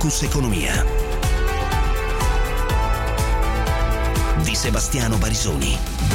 Focus Economia di Sebastiano Barisoni.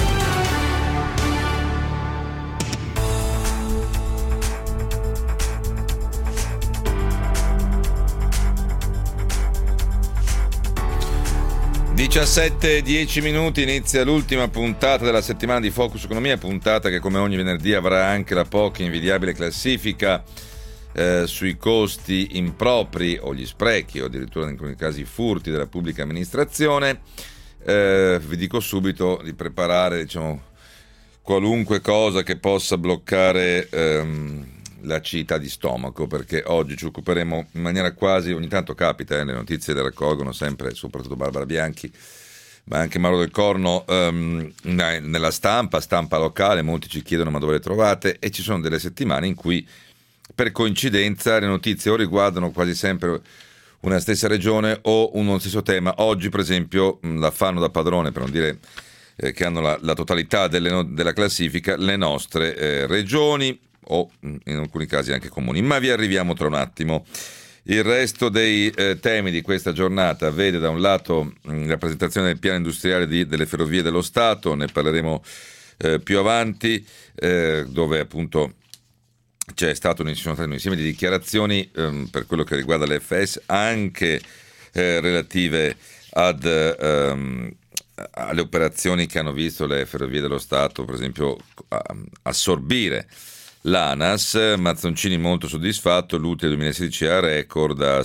(17:10) inizia l'ultima puntata della settimana di Focus Economia, puntata che come ogni venerdì avrà anche la poco invidiabile classifica sui costi impropri o gli sprechi o addirittura in alcuni casi i furti della pubblica amministrazione. Vi dico subito di preparare qualunque cosa che possa bloccare l'acidità di stomaco, perché oggi ci occuperemo in maniera quasi, ogni tanto capita, le notizie le raccolgono sempre, soprattutto Barbara Bianchi, ma anche Mauro Del Corno, nella stampa locale. Molti ci chiedono ma dove le trovate, e ci sono delle settimane in cui per coincidenza le notizie o riguardano quasi sempre una stessa regione o uno stesso tema. Oggi per esempio la fanno da padrone, per non dire che hanno la totalità della classifica, le nostre regioni o in alcuni casi anche comuni, ma vi arriviamo tra un attimo. Il resto dei temi di questa giornata vede da un lato la presentazione del piano industriale delle ferrovie dello Stato, ne parleremo più avanti, dove appunto ci sono state un insieme di dichiarazioni per quello che riguarda le FS, anche relative alle operazioni che hanno visto le ferrovie dello Stato, per esempio, assorbire l'ANAS. Mazzoncini molto soddisfatto, l'utile 2016 è a record a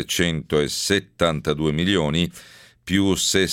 772 milioni, più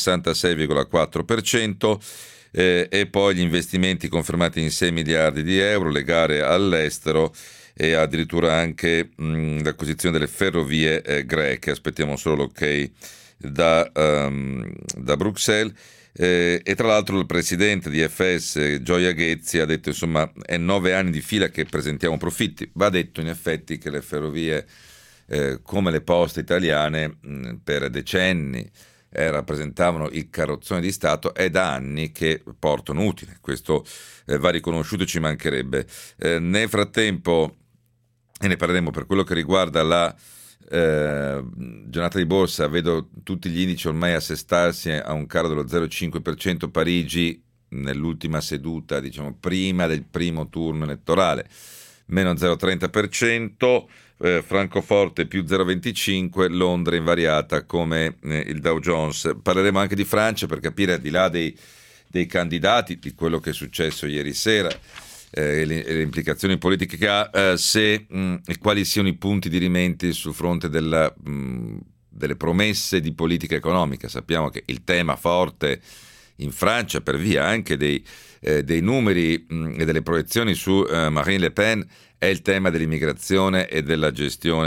66,4%, e poi gli investimenti confermati in 6 miliardi di euro, le gare all'estero e addirittura anche l'acquisizione delle ferrovie greche. Aspettiamo solo l'ok da Bruxelles. E tra l'altro il presidente di FS, Gioia Ghezzi, ha detto insomma è 9 anni di fila che presentiamo profitti. Va detto in effetti che le ferrovie come le poste italiane per decenni rappresentavano il carrozzone di Stato, è da anni che portano utile, questo va riconosciuto, ci mancherebbe. Nel frattempo, e ne parleremo per quello che riguarda la giornata di borsa, vedo tutti gli indici ormai assestarsi a un calo dello 0,5%, Parigi nell'ultima seduta, prima del primo turno elettorale, meno 0,30%, Francoforte più 0,25%, Londra invariata come il Dow Jones. Parleremo anche di Francia per capire, al di là dei candidati, di quello che è successo ieri sera, e le implicazioni politiche che ha, e quali siano i punti di rimente sul fronte delle promesse di politica economica. Sappiamo che il tema forte in Francia, per via anche dei numeri e delle proiezioni su Marine Le Pen, è il tema dell'immigrazione e della gestione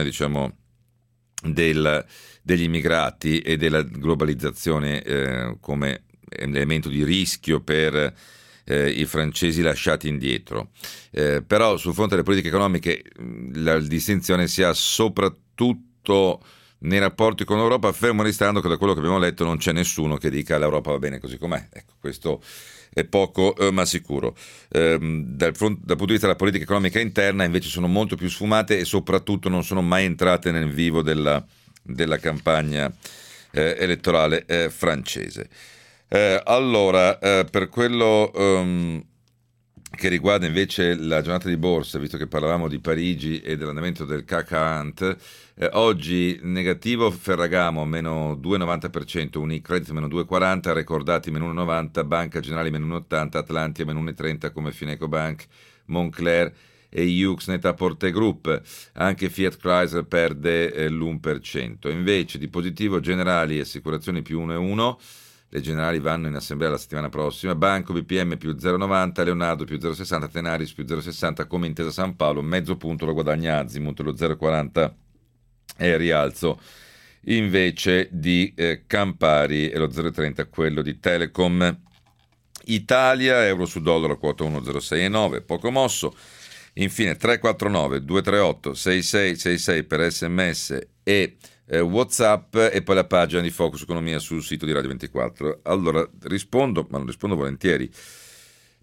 degli immigrati e della globalizzazione come elemento di rischio per i francesi lasciati indietro. Però sul fronte delle politiche economiche la distinzione si ha soprattutto nei rapporti con l'Europa, fermo restando che da quello che abbiamo letto non c'è nessuno che dica l'Europa va bene così com'è. Ecco, questo è poco ma sicuro. Dal punto di vista della politica economica interna invece sono molto più sfumate e soprattutto non sono mai entrate nel vivo della campagna elettorale francese. Allora, per quello che riguarda invece la giornata di borsa, visto che parlavamo di Parigi e dell'andamento del CAC 40, oggi negativo Ferragamo meno 2,90%, Unicredit meno 2,40%, Recordati meno 1,90%, Banca Generali meno 1,80%, Atlantia meno 1,30% come Finecobank, Moncler e Yux Net-a-Porter Group. Anche Fiat Chrysler perde l'1%. Invece di positivo Generali e Assicurazioni più 1,1%, le Generali vanno in assemblea la settimana prossima, Banco BPM più 0,90%, Leonardo più 0,60%, Tenaris più 0,60%, come Intesa San Paolo, mezzo punto lo guadagna Azimut, lo 0,40% è il rialzo invece di Campari, e lo 0,30% quello di Telecom Italia. Euro su dollaro quota 1,06,9, poco mosso. Infine 349 238 6666 per SMS e WhatsApp, e poi la pagina di Focus Economia sul sito di Radio 24. Allora rispondo, ma non rispondo volentieri,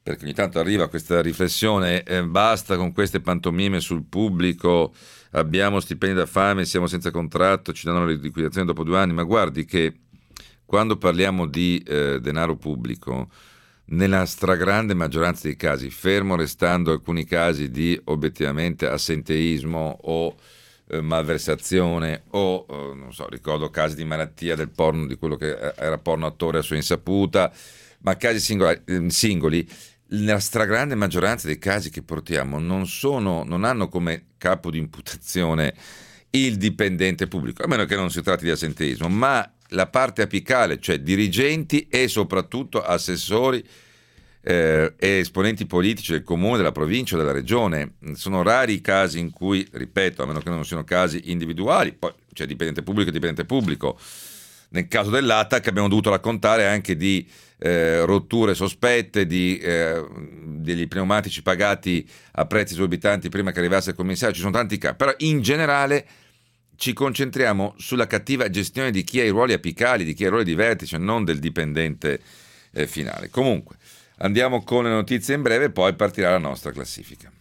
perché ogni tanto arriva questa riflessione, basta con queste pantomime sul pubblico, abbiamo stipendi da fame, siamo senza contratto, ci danno le liquidazioni dopo 2 anni, ma guardi che quando parliamo di denaro pubblico, nella stragrande maggioranza dei casi, fermo restando alcuni casi di obiettivamente assenteismo o malversazione o non so, ricordo casi di malattia del porno, di quello che era porno attore a sua insaputa, ma casi singoli, nella stragrande maggioranza dei casi che portiamo non hanno come capo di imputazione il dipendente pubblico, a meno che non si tratti di assenteismo, ma la parte apicale, cioè dirigenti e soprattutto assessori e esponenti politici del comune, della provincia o della regione. Sono rari i casi in cui, ripeto, a meno che non siano casi individuali, poi c'è dipendente pubblico e dipendente pubblico. Nel caso dell'ATAC abbiamo dovuto raccontare anche di rotture sospette, degli pneumatici pagati a prezzi esorbitanti prima che arrivasse il commissario. Ci sono tanti casi, però in generale ci concentriamo sulla cattiva gestione di chi ha i ruoli apicali, di chi ha i ruoli di vertice, non del dipendente finale. Comunque, andiamo con le notizie in breve, poi partirà la nostra classifica.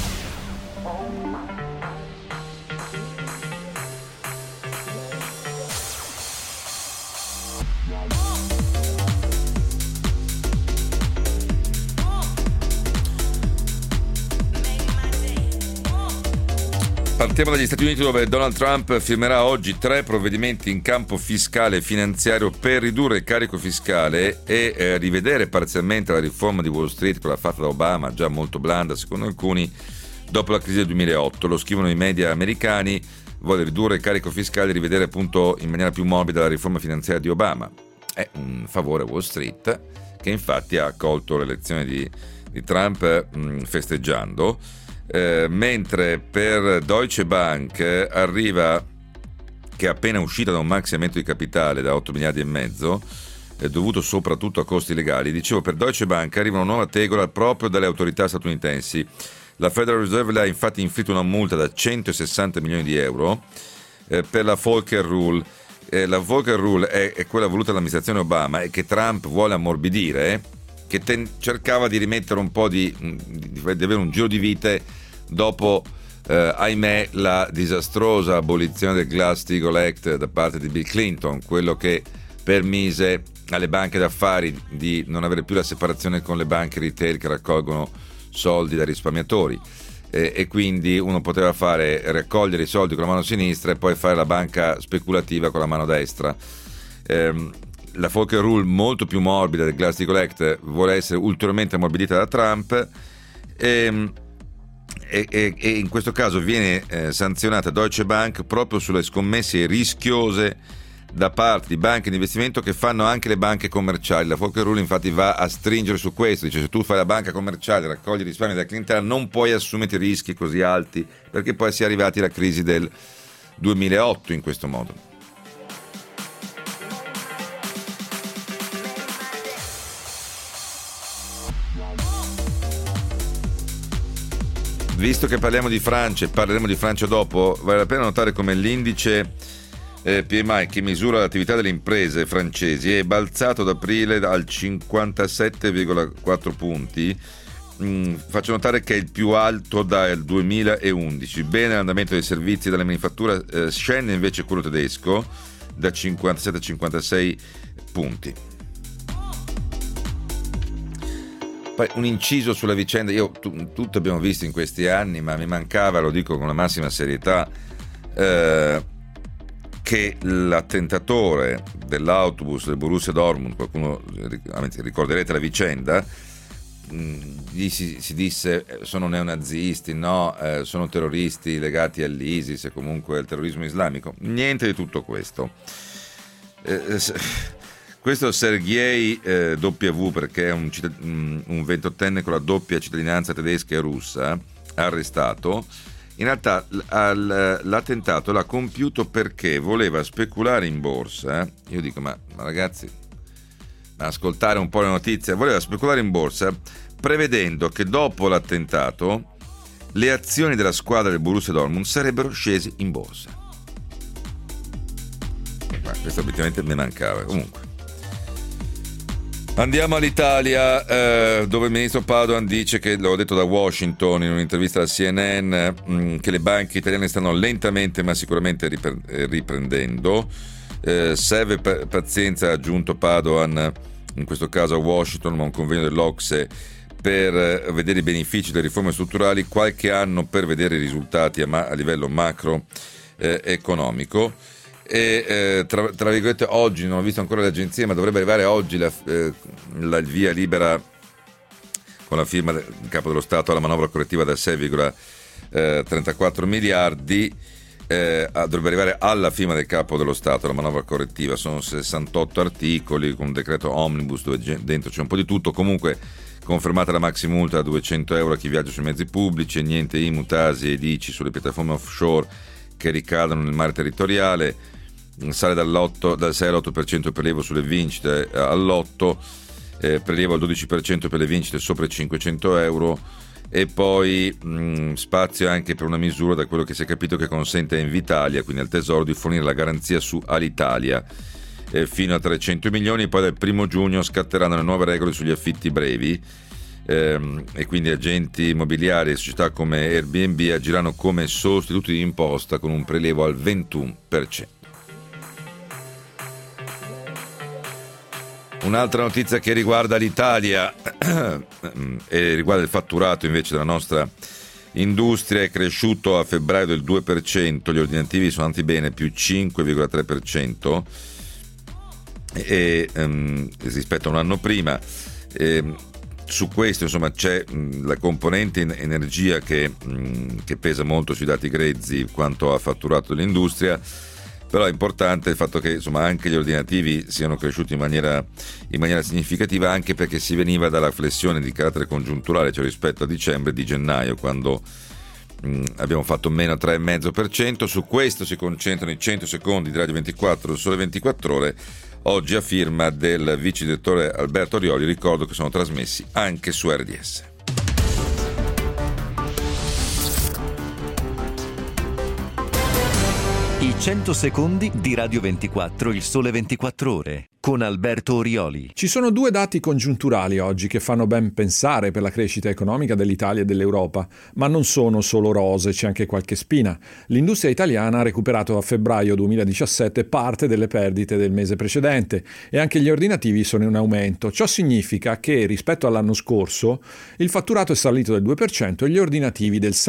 Partiamo dagli Stati Uniti, dove Donald Trump firmerà oggi 3 provvedimenti in campo fiscale e finanziario per ridurre il carico fiscale e rivedere parzialmente la riforma di Wall Street, quella fatta da Obama, già molto blanda secondo alcuni, dopo la crisi del 2008. Lo scrivono i media americani, vuole ridurre il carico fiscale e rivedere appunto in maniera più morbida la riforma finanziaria di Obama. È un favore a Wall Street, che infatti ha accolto l'elezione di Trump festeggiando. Mentre per Deutsche Bank arriva, che è appena uscita da un maxi aumento di capitale da 8 miliardi e mezzo, dovuto soprattutto a costi legali. Dicevo, per Deutsche Bank arriva una nuova tegola proprio dalle autorità statunitensi. La Federal Reserve le ha infatti inflitto una multa da 160 milioni di euro per la Volcker Rule. La Volcker Rule è quella voluta dall'amministrazione Obama e che Trump vuole ammorbidire, che cercava di rimettere un po' di avere un giro di vite dopo, ahimè, la disastrosa abolizione del Glass-Steagall Act da parte di Bill Clinton, quello che permise alle banche d'affari di non avere più la separazione con le banche retail che raccolgono soldi dai risparmiatori, e quindi uno poteva raccogliere i soldi con la mano sinistra e poi fare la banca speculativa con la mano destra. La Volcker Rule, molto più morbida del Glass-Steagall Act, vuole essere ulteriormente ammorbidita da Trump e in questo caso viene sanzionata Deutsche Bank proprio sulle scommesse rischiose da parte di banche di investimento che fanno anche le banche commerciali. La Volcker Rule infatti va a stringere su questo, dice: se tu fai la banca commerciale, raccogli risparmi della clientela, non puoi assumerti rischi così alti, perché poi si è arrivati alla crisi del 2008 in questo modo. Visto che parliamo di Francia e parleremo di Francia dopo, vale la pena notare come l'indice PMI, che misura l'attività delle imprese francesi, è balzato ad aprile al 57,4 punti. Faccio notare che è il più alto dal 2011. Bene l'andamento dei servizi e della manifattura, scende invece quello tedesco da 57 a 56 punti. Poi un inciso sulla vicenda, tutto abbiamo visto in questi anni, ma mi mancava, lo dico con la massima serietà, che l'attentatore dell'autobus del Borussia Dortmund, qualcuno ricorderete la vicenda, si disse sono neonazisti, no, sono terroristi legati all'ISIS e comunque al terrorismo islamico. Niente di tutto questo. Questo Sergei W, perché è un 28enne con la doppia cittadinanza tedesca e russa, arrestato. In realtà l'attentato l'ha compiuto perché voleva speculare in borsa. Io dico, ma ragazzi, ascoltare un po' le notizie. Voleva speculare in borsa prevedendo che dopo l'attentato le azioni della squadra del Borussia Dortmund sarebbero scese in borsa. Ma questo obiettivamente mi mancava. Comunque, Andiamo all'Italia, dove il ministro Padoan dice che, l'ho detto da Washington in un'intervista alla CNN, che le banche italiane stanno lentamente ma sicuramente riprendendo. Serve pazienza, ha aggiunto Padoan, in questo caso a Washington, ma un convegno dell'OCSE per vedere i benefici delle riforme strutturali, qualche anno per vedere i risultati a livello macroeconomico. E tra virgolette, oggi non ho visto ancora le agenzie, ma dovrebbe arrivare oggi il via libera con la firma del Capo dello Stato alla manovra correttiva da 6,34 miliardi. Dovrebbe arrivare alla firma del Capo dello Stato la manovra correttiva. Sono 68 articoli con un decreto omnibus dove dentro c'è un po' di tutto. Comunque confermata la maxi multa da 200 euro a chi viaggia sui mezzi pubblici, niente IMU, TASI ed ICI sulle piattaforme offshore che ricadono nel mare territoriale. Sale dal 6 all'8% il prelievo sulle vincite all'8%, prelievo al 12% per le vincite sopra i 500 euro, e poi spazio anche per una misura, da quello che si è capito, che consente a Invitalia, quindi al Tesoro, di fornire la garanzia su Alitalia fino a 300 milioni, e poi dal 1 giugno scatteranno le nuove regole sugli affitti brevi, e quindi agenti immobiliari e società come Airbnb agiranno come sostituti di imposta con un prelievo al 21%. Un'altra notizia che riguarda l'Italia e riguarda il fatturato invece della nostra industria: è cresciuto a febbraio del 2%, gli ordinativi sono andati bene, più 5,3%, rispetto a un anno prima. Su questo, insomma, c'è la componente energia che pesa molto sui dati grezzi quanto a fatturato dell'industria. Però è importante il fatto che, insomma, anche gli ordinativi siano cresciuti in maniera significativa, anche perché si veniva dalla flessione di carattere congiunturale, cioè rispetto a dicembre di gennaio, quando abbiamo fatto meno 3,5%. Su questo si concentrano i 100 secondi di Radio 24, Sole 24 Ore, oggi a firma del vice direttore Alberto Orioli. Ricordo che sono trasmessi anche su RDS. I 100 secondi di Radio 24, il Sole 24 Ore, con Alberto Orioli. Ci sono due dati congiunturali oggi che fanno ben pensare per la crescita economica dell'Italia e dell'Europa, ma non sono solo rose, c'è anche qualche spina. L'industria italiana ha recuperato a febbraio 2017 parte delle perdite del mese precedente e anche gli ordinativi sono in aumento. Ciò significa che rispetto all'anno scorso il fatturato è salito del 2% e gli ordinativi del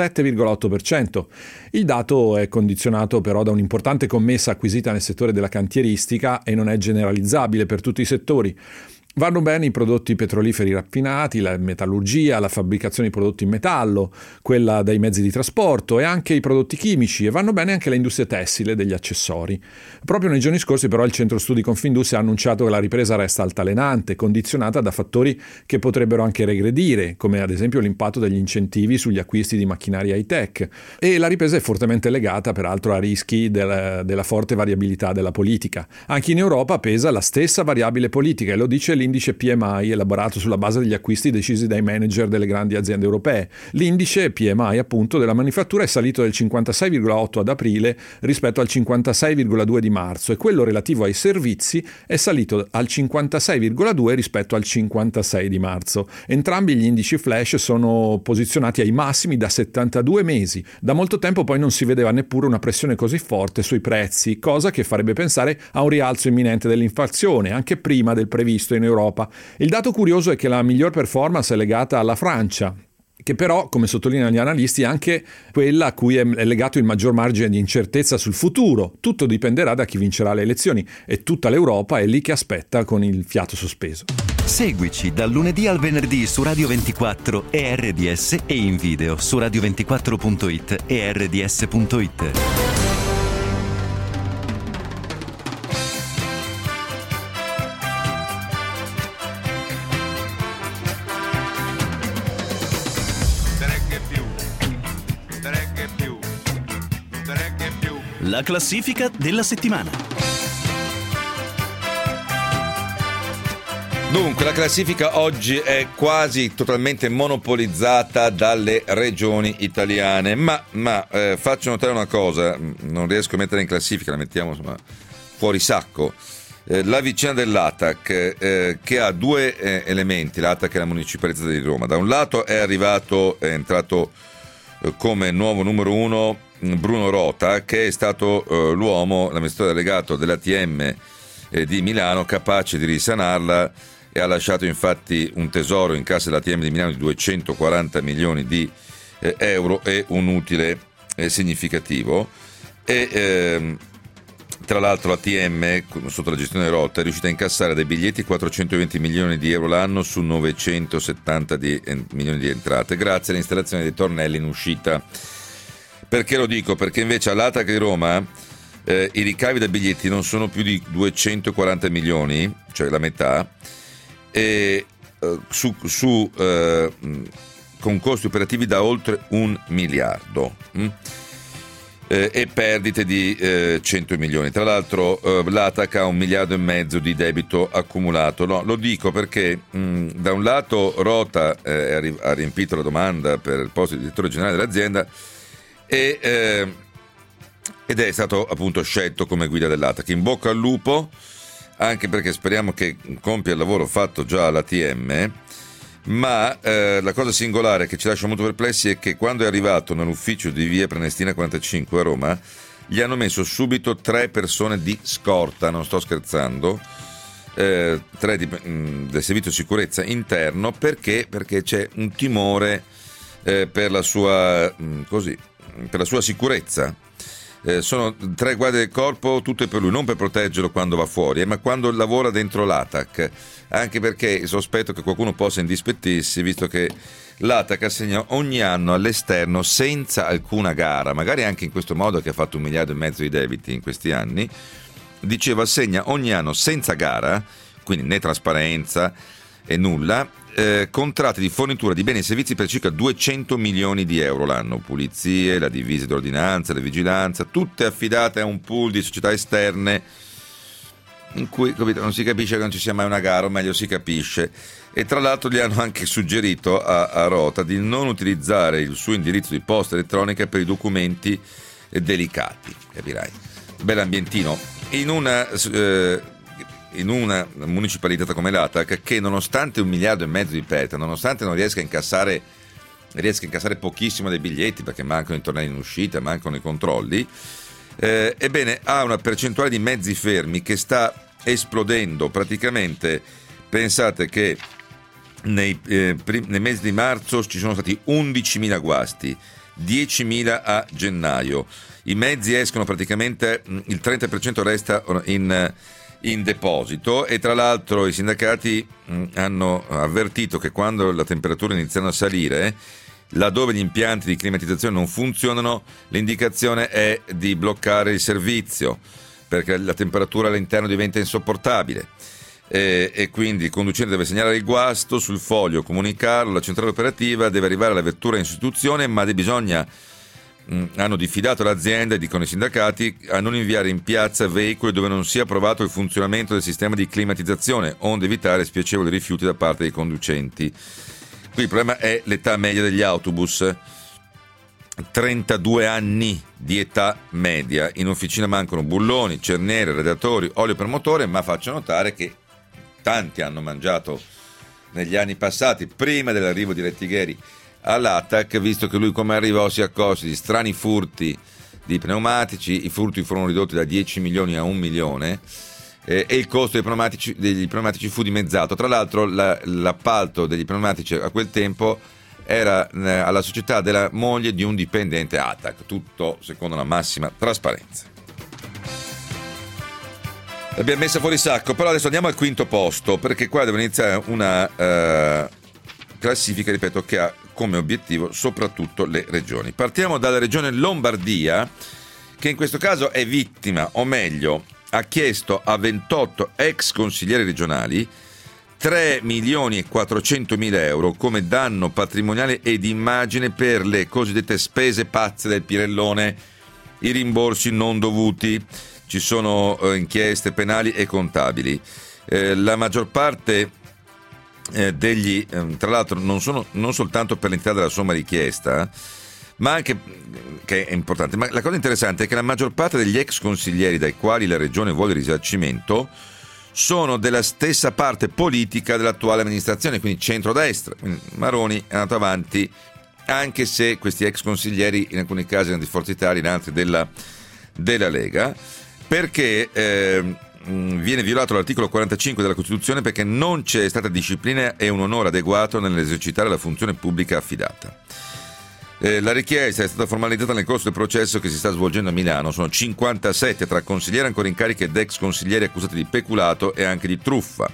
7,8%. Il dato è condizionato però da un'importante commessa acquisita nel settore della cantieristica e non è generalizzabile per tutti i settori. Vanno bene i prodotti petroliferi raffinati, la metallurgia, la fabbricazione di prodotti in metallo, quella dei mezzi di trasporto e anche i prodotti chimici, e vanno bene anche le industrie tessile e degli accessori. Proprio nei giorni scorsi però il centro studi Confindustria ha annunciato che la ripresa resta altalenante, condizionata da fattori che potrebbero anche regredire, come ad esempio l'impatto degli incentivi sugli acquisti di macchinari high-tech, e la ripresa è fortemente legata peraltro a rischi della forte variabilità della politica. Anche in Europa pesa la stessa variabile politica, e lo dice l'indice PMI elaborato sulla base degli acquisti decisi dai manager delle grandi aziende europee. L'indice PMI appunto della manifattura è salito del 56,8 ad aprile rispetto al 56,2 di marzo, e quello relativo ai servizi è salito al 56,2 rispetto al 56 di marzo. Entrambi gli indici flash sono posizionati ai massimi da 72 mesi. Da molto tempo poi non si vedeva neppure una pressione così forte sui prezzi, cosa che farebbe pensare a un rialzo imminente dell'inflazione, anche prima del previsto in Europa. Il dato curioso è che la miglior performance è legata alla Francia, che però, come sottolineano gli analisti, è anche quella a cui è legato il maggior margine di incertezza sul futuro. Tutto dipenderà da chi vincerà le elezioni, e tutta l'Europa è lì che aspetta con il fiato sospeso. Seguici dal lunedì al venerdì su Radio 24 e RDS, e in video su radio24.it e rds.it. La classifica della settimana. Dunque, la classifica oggi è quasi totalmente monopolizzata dalle regioni italiane, ma faccio notare una cosa: non riesco a mettere in classifica, la mettiamo insomma fuori sacco. La vicenda dell'ATAC che ha due elementi. L'ATAC è la municipalità di Roma. Da un lato è entrato come nuovo numero 1 Bruno Rota, che è stato l'amministratore delegato dell'ATM di Milano, capace di risanarla, e ha lasciato infatti un tesoro in cassa dell'ATM di Milano di 240 milioni di euro e un utile significativo. E tra l'altro l'ATM, sotto la gestione Rota, è riuscita a incassare dai biglietti 420 milioni di euro l'anno su 970 milioni di entrate, grazie all'installazione dei tornelli in uscita. Perché lo dico? Perché invece all'ATAC di Roma i ricavi da biglietti non sono più di 240 milioni, cioè la metà, e con costi operativi da oltre 1 miliardo. E perdite di 100 milioni. Tra l'altro l'ATAC ha 1,5 miliardi di debito accumulato. No, lo dico perché da un lato Rota ha riempito la domanda per il posto di direttore generale dell'azienda ed è stato appunto scelto come guida dell'ATAC. In bocca al lupo, anche perché speriamo che compia il lavoro fatto già all'ATM. Ma la cosa singolare che ci lascia molto perplessi è che quando è arrivato nell'ufficio di via Prenestina 45 a Roma gli hanno messo subito 3 persone di scorta, non sto scherzando, 3 del servizio sicurezza interno, perché c'è un timore per la sua sicurezza. Sono 3 guardie del corpo, tutte per lui, non per proteggerlo quando va fuori, ma quando lavora dentro l'ATAC, anche perché sospetto che qualcuno possa indispettirsi, visto che l'ATAC assegna ogni anno all'esterno senza alcuna gara, magari anche in questo modo che ha fatto 1,5 miliardi di debiti in questi anni, dicevo, assegna ogni anno senza gara, quindi né trasparenza e nulla, contratti di fornitura di beni e servizi per circa 200 milioni di euro l'anno, pulizie, la divisa d'ordinanza, la vigilanza, tutte affidate a un pool di società esterne in cui, capito, non si capisce che non ci sia mai una gara, o meglio si capisce. E tra l'altro gli hanno anche suggerito a Rota di non utilizzare il suo indirizzo di posta elettronica per i documenti delicati, capirai. Bell'ambientino. In una municipalità come l'ATAC, che nonostante 1,5 miliardi di perdita, nonostante non riesca a incassare pochissimo dei biglietti, perché mancano i tornelli in uscita, mancano i controlli, ebbene ha una percentuale di mezzi fermi che sta esplodendo. Praticamente pensate che nei mesi di marzo ci sono stati 11.000 guasti, 10.000 a gennaio. I mezzi escono praticamente, il 30% resta in deposito, e tra l'altro i sindacati hanno avvertito che quando la temperatura iniziano a salire, laddove gli impianti di climatizzazione non funzionano, l'indicazione è di bloccare il servizio, perché la temperatura all'interno diventa insopportabile, e quindi il conducente deve segnalare il guasto sul foglio, comunicarlo, la centrale operativa deve arrivare alla vettura in sostituzione, ma hanno diffidato l'azienda, e dicono i sindacati, a non inviare in piazza veicoli dove non sia approvato il funzionamento del sistema di climatizzazione, onde evitare spiacevoli rifiuti da parte dei conducenti. Qui il problema è l'età media degli autobus, 32 anni di età media. In officina mancano bulloni, cerniere, radiatori, olio per motore, ma faccio notare che tanti hanno mangiato negli anni passati, prima dell'arrivo di Lettighieri all'ATAC, visto che lui, come arrivò, si accorse di strani furti di pneumatici. I furti furono ridotti da 10 milioni a 1 milione, e il costo degli pneumatici fu dimezzato. Tra l'altro l'appalto degli pneumatici a quel tempo era alla società della moglie di un dipendente ATAC, tutto secondo la massima trasparenza. L'abbiamo messa fuori sacco, però adesso andiamo al quinto posto, perché qua deve iniziare una classifica, ripeto, che ha come obiettivo soprattutto le regioni. Partiamo dalla regione Lombardia, che in questo caso è vittima, o meglio, ha chiesto a 28 ex consiglieri regionali 3 milioni e 400 mila euro come danno patrimoniale ed immagine per le cosiddette spese pazze del Pirellone, i rimborsi non dovuti. Ci sono inchieste penali e contabili. La maggior parte degli, tra l'altro non soltanto per l'entità della somma richiesta, ma anche, che è importante, ma la cosa interessante è che la maggior parte degli ex consiglieri dai quali la regione vuole il risarcimento sono della stessa parte politica dell'attuale amministrazione, quindi centrodestra. Quindi Maroni è andato avanti, anche se questi ex consiglieri in alcuni casi erano di Forza Italia, in altri della Lega, perché viene violato l'articolo 45 della Costituzione, perché non c'è stata disciplina e un onore adeguato nell'esercitare la funzione pubblica affidata. La richiesta è stata formalizzata nel corso del processo che si sta svolgendo a Milano. Sono 57 tra consiglieri ancora in carica ed ex consiglieri accusati di peculato e anche di truffa.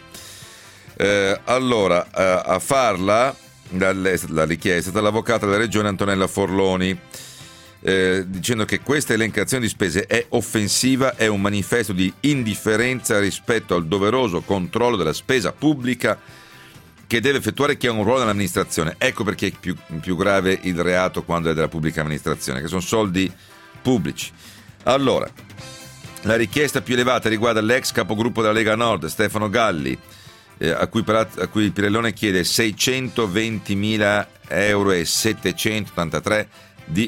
A farla la richiesta è stata l'avvocata della Regione Antonella Forloni, dicendo che questa elencazione di spese è offensiva, è un manifesto di indifferenza rispetto al doveroso controllo della spesa pubblica che deve effettuare chi ha un ruolo nell'amministrazione. Ecco perché è più grave il reato quando è della pubblica amministrazione, che sono soldi pubblici. Allora, la richiesta più elevata riguarda l'ex capogruppo della Lega Nord, Stefano Galli, a cui Pirellone chiede 620.000 euro e 783 di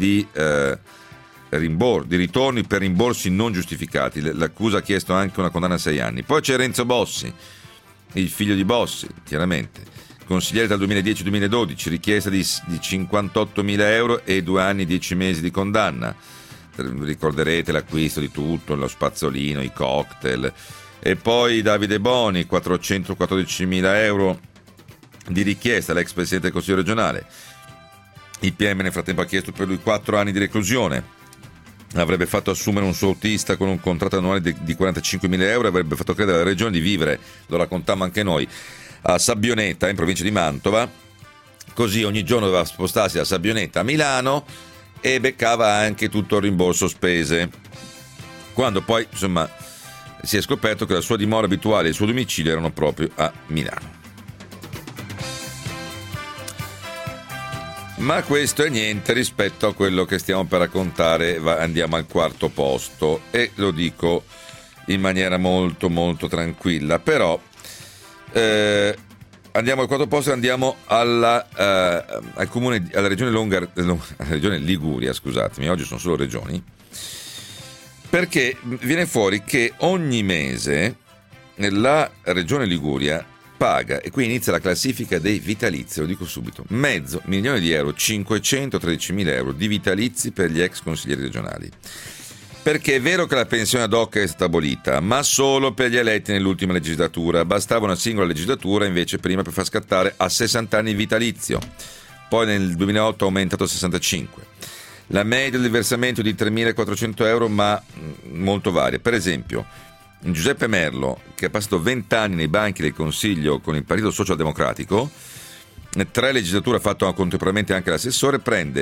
ritorni per rimborsi non giustificati. L'accusa ha chiesto anche una condanna a 6 anni. Poi c'è Renzo Bossi, il figlio di Bossi, chiaramente, consigliere dal 2010-2012, richiesta di 58.000 euro e 2 anni e 10 mesi di condanna. Ricorderete l'acquisto di tutto, lo spazzolino, i cocktail. E poi Davide Boni, 414.000 euro di richiesta, l'ex presidente del Consiglio regionale. Il PM nel frattempo ha chiesto per lui 4 anni di reclusione. Avrebbe fatto assumere un suo autista con un contratto annuale di 45.000 euro e avrebbe fatto credere alla regione di vivere, lo raccontammo anche noi, a Sabbioneta in provincia di Mantova. Così ogni giorno doveva spostarsi da Sabbioneta a Milano e beccava anche tutto il rimborso spese, quando poi insomma si è scoperto che la sua dimora abituale e il suo domicilio erano proprio a Milano. Ma questo è niente rispetto a quello che stiamo per raccontare. Andiamo al quarto posto e lo dico in maniera molto molto tranquilla, però andiamo al quarto posto e andiamo al comune, alla regione alla regione Liguria, scusatemi, oggi sono solo regioni, perché viene fuori che ogni mese la regione Liguria paga, e qui inizia la classifica dei vitalizi, lo dico subito, €500.000, 513.000 euro di vitalizi per gli ex consiglieri regionali. Perché è vero che la pensione ad hoc è stata abolita, ma solo per gli eletti nell'ultima legislatura. Bastava una singola legislatura invece prima per far scattare a 60 anni il vitalizio. Poi nel 2008 è aumentato a 65. La media del versamento è di 3.400 euro, ma molto varia. Per esempio, Giuseppe Merlo, che ha passato 20 anni nei banchi del Consiglio con il Partito Socialdemocratico, 3 legislature ha fatto contemporaneamente anche l'assessore, prende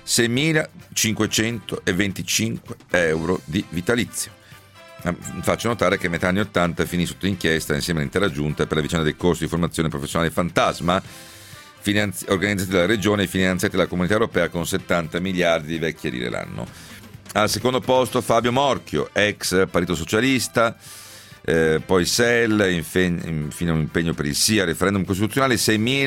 6.525 euro di vitalizio. Faccio notare che a metà anni 80 finì sotto inchiesta insieme all'intera giunta per la vicenda dei corsi di formazione professionale fantasma organizzati dalla regione e finanziati dalla Comunità Europea con 70 miliardi di vecchie lire l'anno. Al secondo posto Fabio Morchio, ex Partito Socialista, poi SEL, infine un impegno per il sì al referendum costituzionale,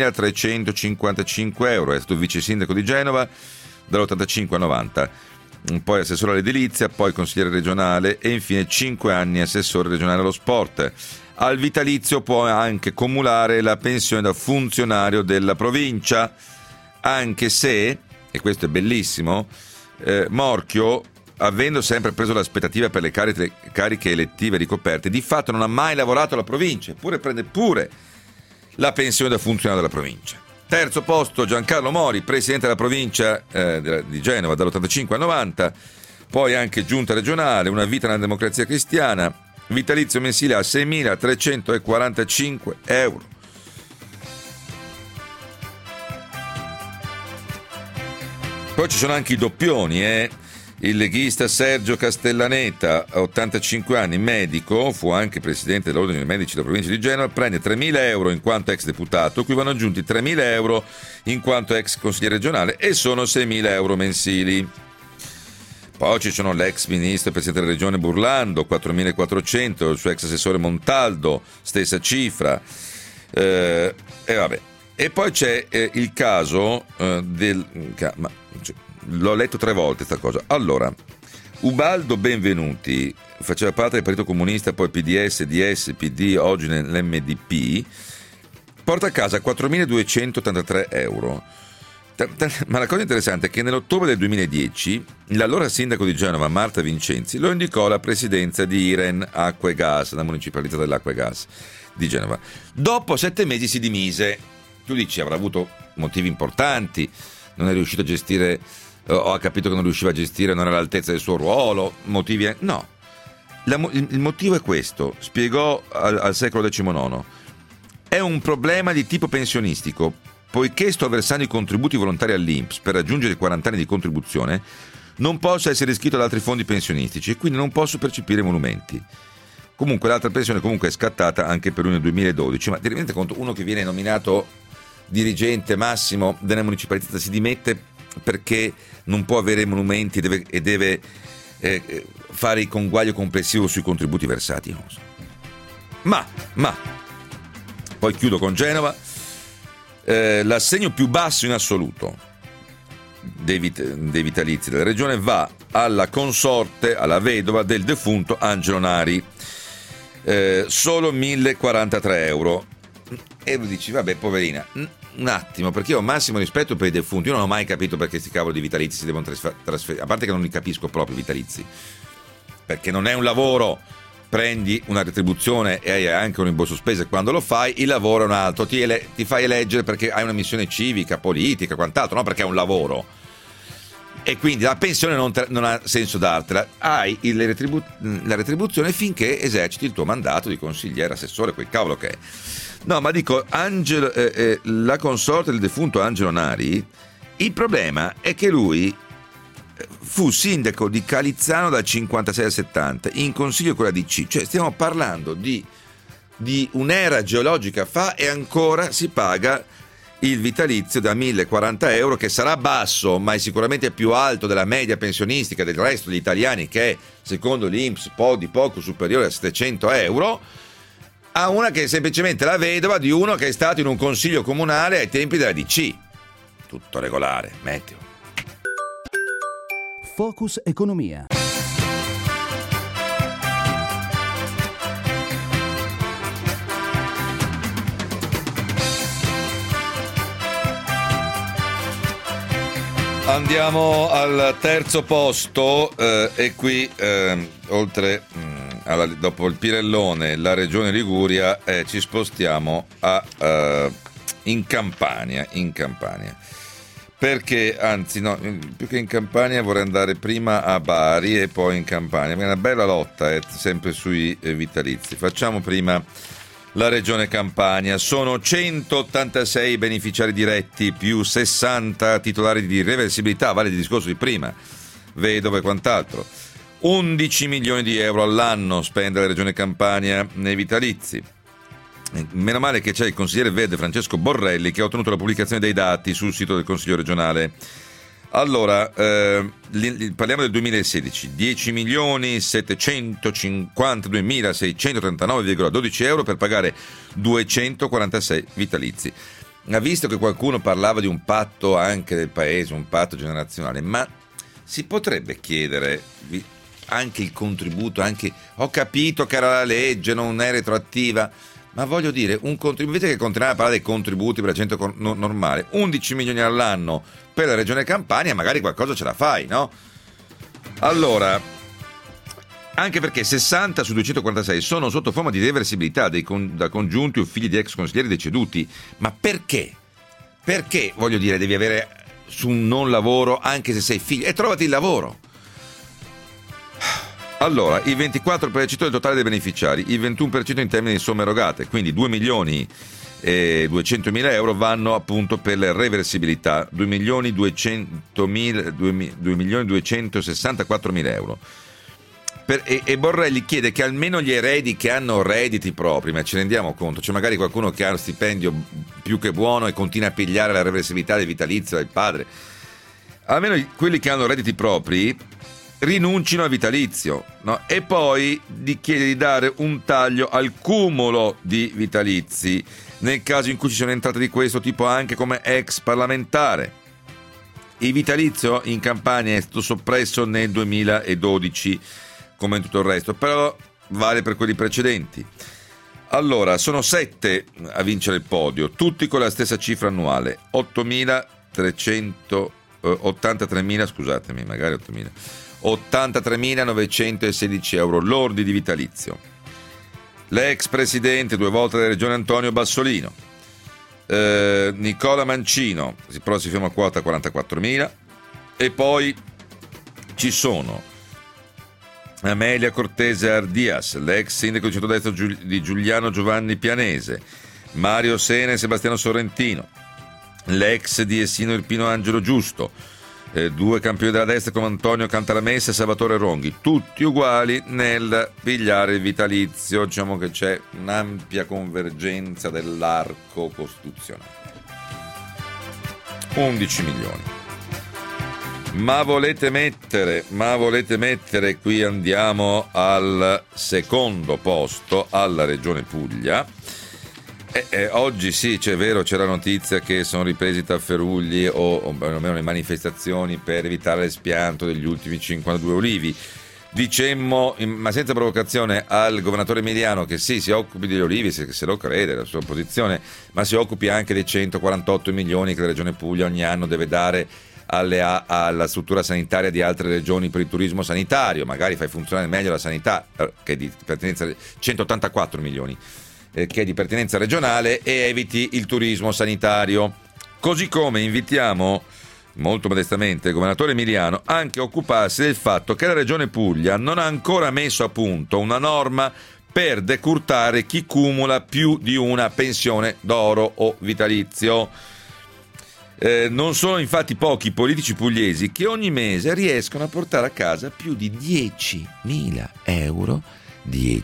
6.355 euro, è stato vice sindaco di Genova dall'85 al 90, poi assessore all'edilizia, poi consigliere regionale e infine 5 anni assessore regionale allo sport. Al vitalizio può anche cumulare la pensione da funzionario della provincia, anche se, e questo è bellissimo, Morchio, avendo sempre preso l'aspettativa per le cariche elettive ricoperte, di fatto non ha mai lavorato alla provincia, eppure prende pure la pensione da funzionario della provincia. Terzo posto Giancarlo Mori, presidente della provincia di Genova dall'85 al 90, poi anche giunta regionale, una vita nella Democrazia Cristiana, vitalizio mensile a 6.345 euro. Poi ci sono anche i doppioni, Il leghista Sergio Castellaneta, 85 anni, medico, fu anche presidente dell'Ordine dei Medici della provincia di Genova, prende 3.000 euro in quanto ex deputato, cui vanno aggiunti 3.000 euro in quanto ex consigliere regionale e sono 6.000 euro mensili. Poi ci sono l'ex ministro e presidente della regione Burlando, 4.400, il suo ex assessore Montaldo, stessa cifra. E poi c'è il caso l'ho letto 3 volte sta cosa. Allora, Ubaldo Benvenuti, faceva parte del Partito Comunista, poi PDS, DS, PD, oggi nell'MDP, porta a casa 4.283 euro. Ma la cosa interessante è che nell'ottobre del 2010 l'allora sindaco di Genova, Marta Vincenzi, lo indicò alla presidenza di Iren Acqua e Gas, la municipalità dell'acqua e gas di Genova. Dopo 7 mesi si dimise. Tu dici avrà avuto motivi importanti, non è riuscito a gestire, o ha capito che non riusciva a gestire, non era all'altezza del suo ruolo, motivi... No, il motivo è questo, spiegò al secolo XIX. È un problema di tipo pensionistico. Poiché sto versando i contributi volontari all'INPS per raggiungere i 40 anni di contribuzione, non posso essere iscritto ad altri fondi pensionistici e quindi non posso percepire emolumenti. Comunque l'altra pensione comunque è scattata anche per lui nel 2012, ma ti rendi conto, uno che viene nominato dirigente massimo della municipalità si dimette perché non può avere emolumenti e deve fare il conguaglio complessivo sui contributi versati. Non so. Ma poi chiudo con Genova. L'assegno più basso in assoluto dei vitalizi della regione va alla consorte, alla vedova del defunto Angelo Nari, solo 1.043 euro. E lui dici, vabbè, poverina, un attimo, perché io ho massimo rispetto per i defunti. Io non ho mai capito perché questi cavoli di vitalizi si devono trasferire, a parte che non li capisco proprio i vitalizi, perché non è un lavoro. Prendi una retribuzione e hai anche un rimborso spese quando lo fai, il lavoro è un altro, ti fai eleggere perché hai una missione civica, politica, quant'altro, no perché è un lavoro, e quindi la pensione non ha senso dartela, hai la retribuzione finché eserciti il tuo mandato di consigliere, assessore, quel cavolo che è. No, ma dico, la consorte del defunto Angelo Nari, il problema è che lui fu sindaco di Calizzano dal 56 al 70, in consiglio con la DC, cioè stiamo parlando di un'era geologica fa, e ancora si paga il vitalizio da 1.040 euro, che sarà basso ma è sicuramente più alto della media pensionistica del resto degli italiani, che è secondo l'INPS di poco superiore a 700 euro, a una che è semplicemente la vedova di uno che è stato in un consiglio comunale ai tempi della DC. Tutto regolare, meteo. Focus Economia. Andiamo al terzo posto e qui oltre dopo il Pirellone, la regione Liguria, ci spostiamo in Campania. Perché, anzi no, più che in Campania vorrei andare prima a Bari e poi in Campania. È una bella lotta, sempre sui vitalizi. Facciamo prima la regione Campania. Sono 186 beneficiari diretti più 60 titolari di reversibilità, vale il discorso di prima, vedove e quant'altro. 11 milioni di euro all'anno spende la regione Campania nei vitalizi. Meno male che c'è il consigliere verde Francesco Borrelli che ha ottenuto la pubblicazione dei dati sul sito del Consiglio regionale. Allora, parliamo del 2016, 10.752.639,12 euro per pagare 246 vitalizi. Ha visto che qualcuno parlava di un patto anche del paese, un patto generazionale, ma si potrebbe chiedere anche il contributo, anche, ho capito che era la legge, non è retroattiva, ma voglio dire, un contributo, invece che continuare a parlare dei contributi per la gente normale, 11 milioni all'anno per la regione Campania, magari qualcosa ce la fai, no? Allora, anche perché 60 su 246 sono sotto forma di reversibilità da congiunti o figli di ex consiglieri deceduti. Ma perché? Perché, voglio dire, devi avere su un non lavoro anche se sei figlio? E trovati il lavoro. Allora, il 24% del totale dei beneficiari, il 21% in termini di somme erogate, quindi 2 milioni e 200 mila euro vanno appunto per la reversibilità, 2 milioni 264 mila euro. E Borrelli chiede che almeno gli eredi che hanno redditi propri, ma ci rendiamo conto, c'è magari qualcuno che ha uno stipendio più che buono e continua a pigliare la reversibilità del vitalizio del padre, almeno quelli che hanno redditi propri rinuncino al vitalizio, no? E poi chiede di dare un taglio al cumulo di vitalizi nel caso in cui ci siano entrate di questo tipo anche come ex parlamentare. Il vitalizio in Campania è stato soppresso nel 2012 come in tutto il resto, però vale per quelli precedenti. Allora, sono 7 a vincere il podio, tutti con la stessa cifra annuale, 83.916 euro lordi di vitalizio. L'ex presidente 2 volte della regione Antonio Bassolino, Nicola Mancino, però si ferma a quota 44.000, e poi ci sono Amelia Cortese Ardias, l'ex sindaco di centrodestra di Giuliano Giovanni Pianese, Mario Sena e Sebastiano Sorrentino, l'ex di Essino Irpino Angelo Giusto, 2 campioni della destra come Antonio Cantalamessa e Salvatore Ronghi, tutti uguali nel pigliare il vitalizio. Diciamo che c'è un'ampia convergenza dell'arco costituzionale. 11 milioni. Ma volete mettere, qui andiamo al secondo posto, alla Regione Puglia. Oggi sì, c'è vero, c'è la notizia che sono ripresi i tafferugli o almeno le manifestazioni per evitare l'espianto degli ultimi 52 ulivi. Dicemmo, ma senza provocazione, al governatore emiliano che sì, si occupi degli ulivi, se lo crede, la sua posizione, ma si occupi anche dei 148 milioni che la Regione Puglia ogni anno deve dare alla struttura sanitaria di altre regioni per il turismo sanitario. Magari fai funzionare meglio la sanità, che è di pertenenza, 184 milioni, che è di pertenenza regionale, e eviti il turismo sanitario. Così come invitiamo molto modestamente il governatore emiliano anche a occuparsi del fatto che la Regione Puglia non ha ancora messo a punto una norma per decurtare chi cumula più di una pensione d'oro o vitalizio. Non sono infatti pochi politici pugliesi che ogni mese riescono a portare a casa più di 10.000 euro di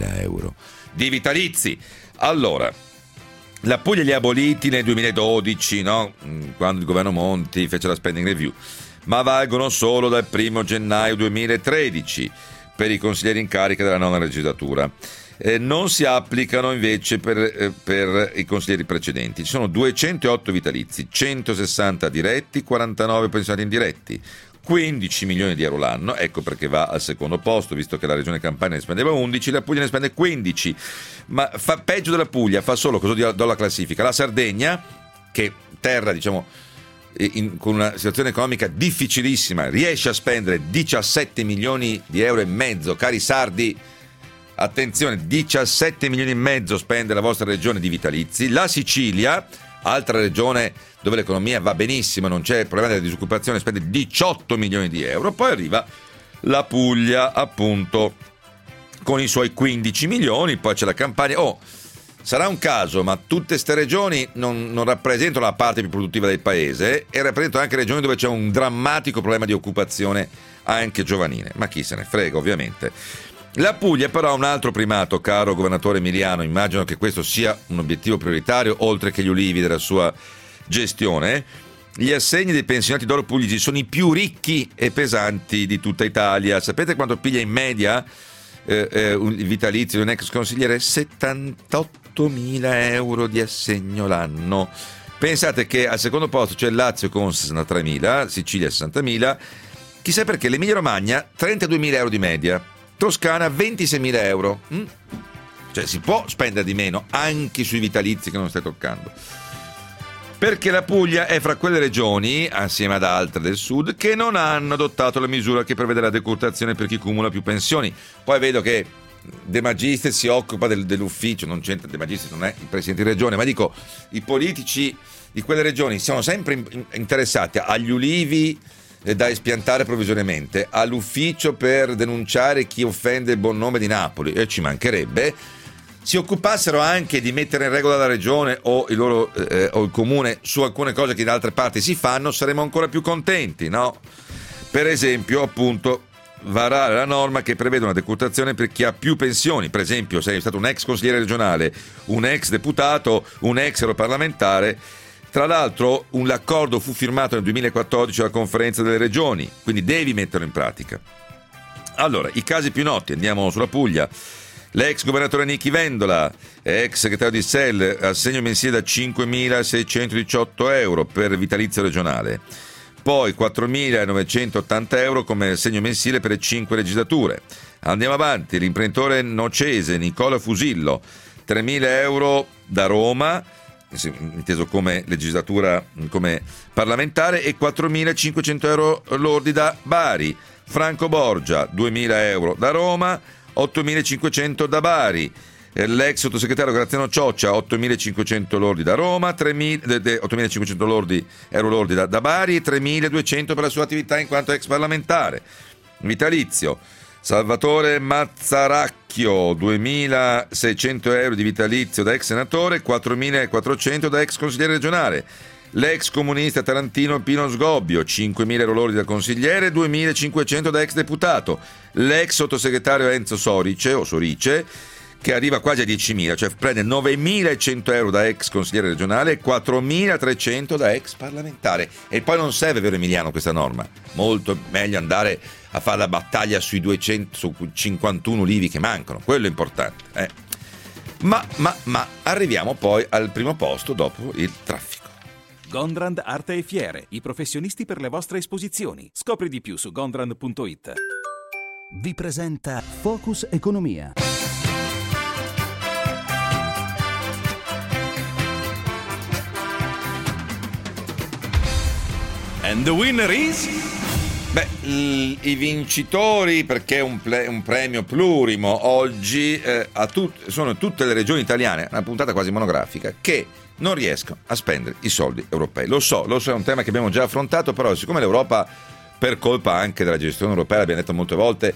vitalizi. Allora, la Puglia li ha aboliti nel 2012, no? Quando il governo Monti fece la spending review, ma valgono solo dal 1 gennaio 2013 per i consiglieri in carica della nona legislatura. Non si applicano invece per i consiglieri precedenti. Ci sono 208 vitalizi, 160 diretti, 49 pensionati indiretti, 15 milioni di euro l'anno. Ecco perché va al secondo posto, visto che la regione Campania ne spendeva 11, la Puglia ne spende 15. Ma fa peggio della Puglia, fa solo, cosa do la classifica, la Sardegna, che terra, diciamo, con una situazione economica difficilissima, riesce a spendere 17 milioni di euro e mezzo, cari sardi. Attenzione, 17 milioni e mezzo spende la vostra regione di vitalizi. La Sicilia, altra regione dove l'economia va benissimo, non c'è il problema della disoccupazione, spende 18 milioni di euro. Poi arriva la Puglia, appunto, con i suoi 15 milioni. Poi c'è la Campania. Sarà un caso, ma tutte ste regioni non rappresentano la parte più produttiva del paese, e rappresentano anche regioni dove c'è un drammatico problema di occupazione anche giovanile. Ma chi se ne frega, ovviamente. La Puglia però ha un altro primato, caro governatore emiliano. Immagino che questo sia un obiettivo prioritario, oltre che gli ulivi della sua gestione. Gli assegni dei pensionati d'oro pugliesi sono i più ricchi e pesanti di tutta Italia. Sapete quanto piglia in media il vitalizio di un ex consigliere? 78.000 euro di assegno l'anno. Pensate che al secondo posto c'è il Lazio con 63.000, Sicilia 60.000. Chissà perché l'Emilia Romagna 32.000 euro di media, Toscana 26.000 euro. Cioè si può spendere di meno anche sui vitalizi che non stai toccando, perché la Puglia è fra quelle regioni, assieme ad altre del sud, che non hanno adottato la misura che prevede la decurtazione per chi cumula più pensioni. Poi vedo che De Magistris si occupa dell'ufficio, non c'entra, De Magistris non è il presidente di regione, ma dico, i politici di quelle regioni sono sempre interessati agli ulivi da espiantare provvisoriamente, all'ufficio per denunciare chi offende il buon nome di Napoli, e ci mancherebbe. Si occupassero anche di mettere in regola la regione o il comune su alcune cose che in altre parti si fanno, saremmo ancora più contenti, no? Per esempio, appunto, varare la norma che prevede una decurtazione per chi ha più pensioni. Per esempio, sei stato un ex consigliere regionale, un ex deputato, un ex europarlamentare. Tra l'altro l'accordo fu firmato nel 2014 alla conferenza delle regioni, quindi devi metterlo in pratica. Allora, i casi più noti, andiamo sulla Puglia. L'ex governatore Nichi Vendola, ex segretario di SEL, assegno mensile da 5.618 euro per vitalizio regionale. poi 4.980 euro come assegno mensile per le 5 legislature. Andiamo avanti, l'imprenditore nocese Nicola Fusillo, 3.000 euro da Roma, inteso come legislatura, come parlamentare, e 4.500 euro lordi da Bari. Franco Borgia, 2.000 euro da Roma, 8.500 da Bari. L'ex sottosegretario Graziano Cioccia, 8.500 lordi da Roma, 8.500 euro lordi da Bari e 3.200 per la sua attività in quanto ex parlamentare. Vitalizio Salvatore Mazzaracchio, 2.600 euro di vitalizio da ex senatore, 4.400 da ex consigliere regionale. L'ex comunista tarantino Pino Sgobbio, 5.000 euro lordi da consigliere, 2.500 da ex deputato. L'ex sottosegretario Enzo Sorice, che arriva quasi a 10.000, cioè prende 9.100 euro da ex consigliere regionale e 4.300 da ex parlamentare. E poi non serve, vero Emiliano, questa norma. Molto meglio andare a fare la battaglia su 51 ulivi che mancano, quello è importante. Ma arriviamo poi al primo posto dopo il traffico. Gondrand Arte e Fiere, i professionisti per le vostre esposizioni. Scopri di più su gondrand.it. Vi presenta Focus Economia. And the winner is... I vincitori, perché è un premio plurimo oggi, sono tutte le regioni italiane, una puntata quasi monografica, che non riescono a spendere i soldi europei. Lo so, è un tema che abbiamo già affrontato, però siccome l'Europa, per colpa anche della gestione europea, l'abbiamo detto molte volte,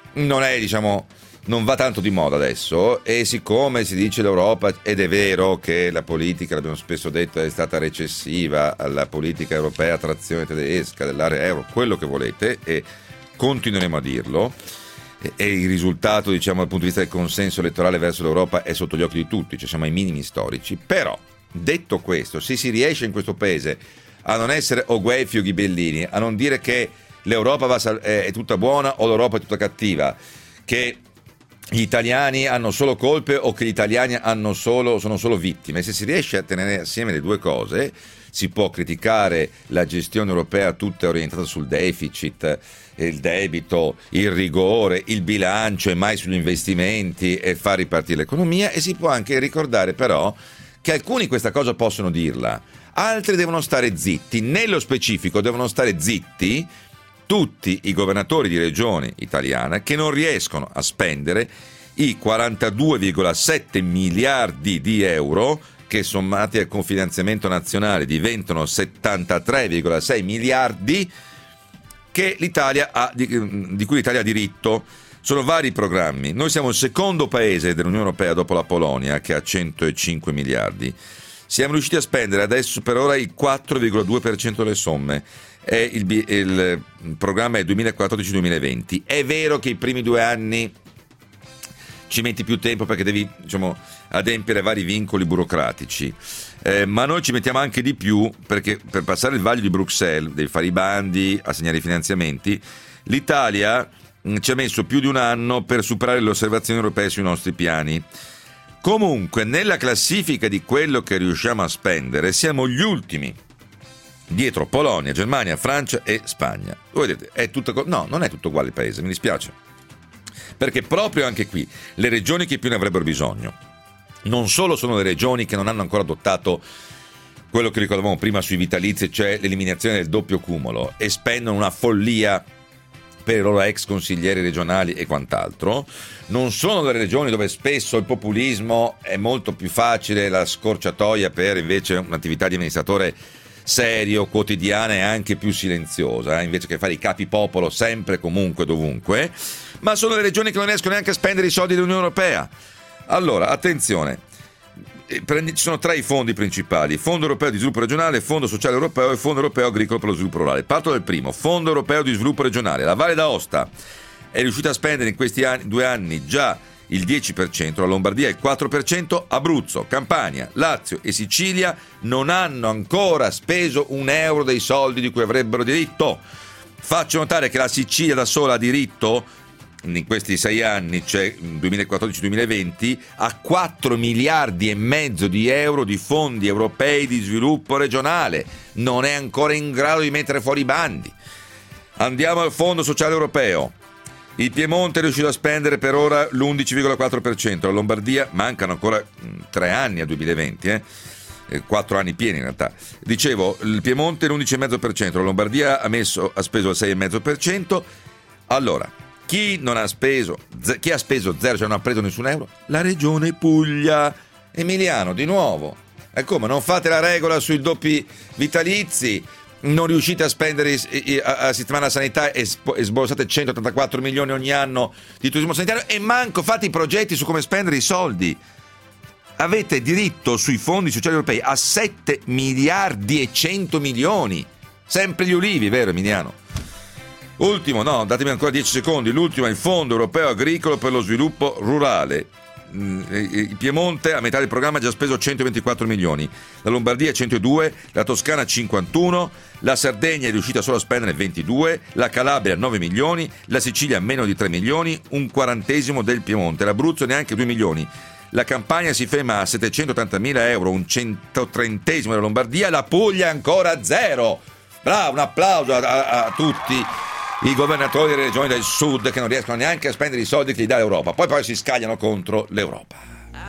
non va tanto di moda adesso, e siccome si dice l'Europa, ed è vero che la politica, l'abbiamo spesso detto, è stata recessiva alla politica europea a trazione tedesca, dell'area euro, quello che volete, e continueremo a dirlo, e il risultato, dal punto di vista del consenso elettorale verso l'Europa è sotto gli occhi di tutti, cioè siamo ai minimi storici. Però, detto questo, se si riesce in questo paese a non essere Oguefi o Ghibellini, a non dire che l'Europa è tutta buona o l'Europa è tutta cattiva, che gli italiani hanno solo colpe o che gli italiani sono solo vittime, se si riesce a tenere assieme le due cose, si può criticare la gestione europea tutta orientata sul deficit, il debito, il rigore, il bilancio e mai sugli investimenti e far ripartire l'economia, e si può anche ricordare però che alcuni questa cosa possono dirla, altri devono stare zitti. Nello specifico devono stare zitti tutti i governatori di regioni italiane che non riescono a spendere i 42,7 miliardi di euro che, sommati al cofinanziamento nazionale, diventano 73,6 miliardi che l'Italia di cui l'Italia ha diritto. Sono vari programmi. Noi siamo il secondo paese dell'Unione Europea dopo la Polonia, che ha 105 miliardi. Siamo riusciti a spendere adesso per ora il 4,2% delle somme. Il programma è 2014-2020. È vero che i primi 2 anni ci metti più tempo perché devi adempiere vari vincoli burocratici, ma noi ci mettiamo anche di più, perché per passare il vaglio di Bruxelles devi fare i bandi, assegnare i finanziamenti. L'Italia ci ha messo più di 1 anno per superare le osservazioni europee sui nostri piani. Comunque, nella classifica di quello che riusciamo a spendere siamo gli ultimi, dietro Polonia, Germania, Francia e Spagna. Voi vedete, non è tutto uguale il paese, mi dispiace, perché proprio anche qui le regioni che più ne avrebbero bisogno non solo sono le regioni che non hanno ancora adottato quello che ricordavamo prima sui vitalizi, cioè l'eliminazione del doppio cumulo, e spendono una follia per i loro ex consiglieri regionali e quant'altro, non sono le regioni dove spesso il populismo è molto più facile, la scorciatoia per invece un'attività di amministratore serio, quotidiana e anche più silenziosa, invece che fare i capi popolo sempre, comunque, dovunque, ma sono le regioni che non riescono neanche a spendere i soldi dell'Unione Europea. Allora, attenzione, ci sono 3 i fondi principali: Fondo Europeo di Sviluppo Regionale, Fondo Sociale Europeo e Fondo Europeo Agricolo per lo Sviluppo Rurale. Parto dal primo, Fondo Europeo di Sviluppo Regionale. La Valle d'Aosta è riuscita a spendere in questi 2 anni già il 10%, la Lombardia il 4%, Abruzzo, Campania, Lazio e Sicilia non hanno ancora speso un euro dei soldi di cui avrebbero diritto. Faccio notare che la Sicilia da sola ha diritto in questi 6 anni, cioè 2014-2020, a 4 miliardi e mezzo di euro di fondi europei di sviluppo regionale. Non è ancora in grado di mettere fuori i bandi. Andiamo al Fondo Sociale Europeo. Il Piemonte è riuscito a spendere per ora l'11,4%, la Lombardia mancano ancora 3 anni al 2020, 4 anni pieni in realtà. Dicevo, il Piemonte l'11,5%, la Lombardia ha speso il 6,5%. Allora, chi ha speso zero, cioè non ha preso nessun euro? La regione Puglia. Emiliano, di nuovo. E come, non fate la regola sui doppi vitalizi? Non riuscite a spendere a sistemare la sanità e sborsate 184 milioni ogni anno di turismo sanitario e manco fate i progetti su come spendere i soldi. Avete diritto sui fondi sociali europei a 7 miliardi e 100 milioni. Sempre gli ulivi, vero Emiliano? Ultimo, no, datemi ancora 10 secondi. L'ultimo è il Fondo Europeo Agricolo per lo Sviluppo Rurale. Il Piemonte a metà del programma ha già speso 124 milioni, la Lombardia 102, la Toscana 51, la Sardegna è riuscita solo a spendere 22, la Calabria 9 milioni, la Sicilia meno di 3 milioni, un quarantesimo del Piemonte, l'Abruzzo neanche 2 milioni, la Campania si ferma a 780.000 euro, un 130esimo della Lombardia, la Puglia ancora zero. Bravo, un applauso a tutti i governatori delle regioni del sud che non riescono neanche a spendere i soldi che gli dà l'Europa, poi si scagliano contro l'Europa.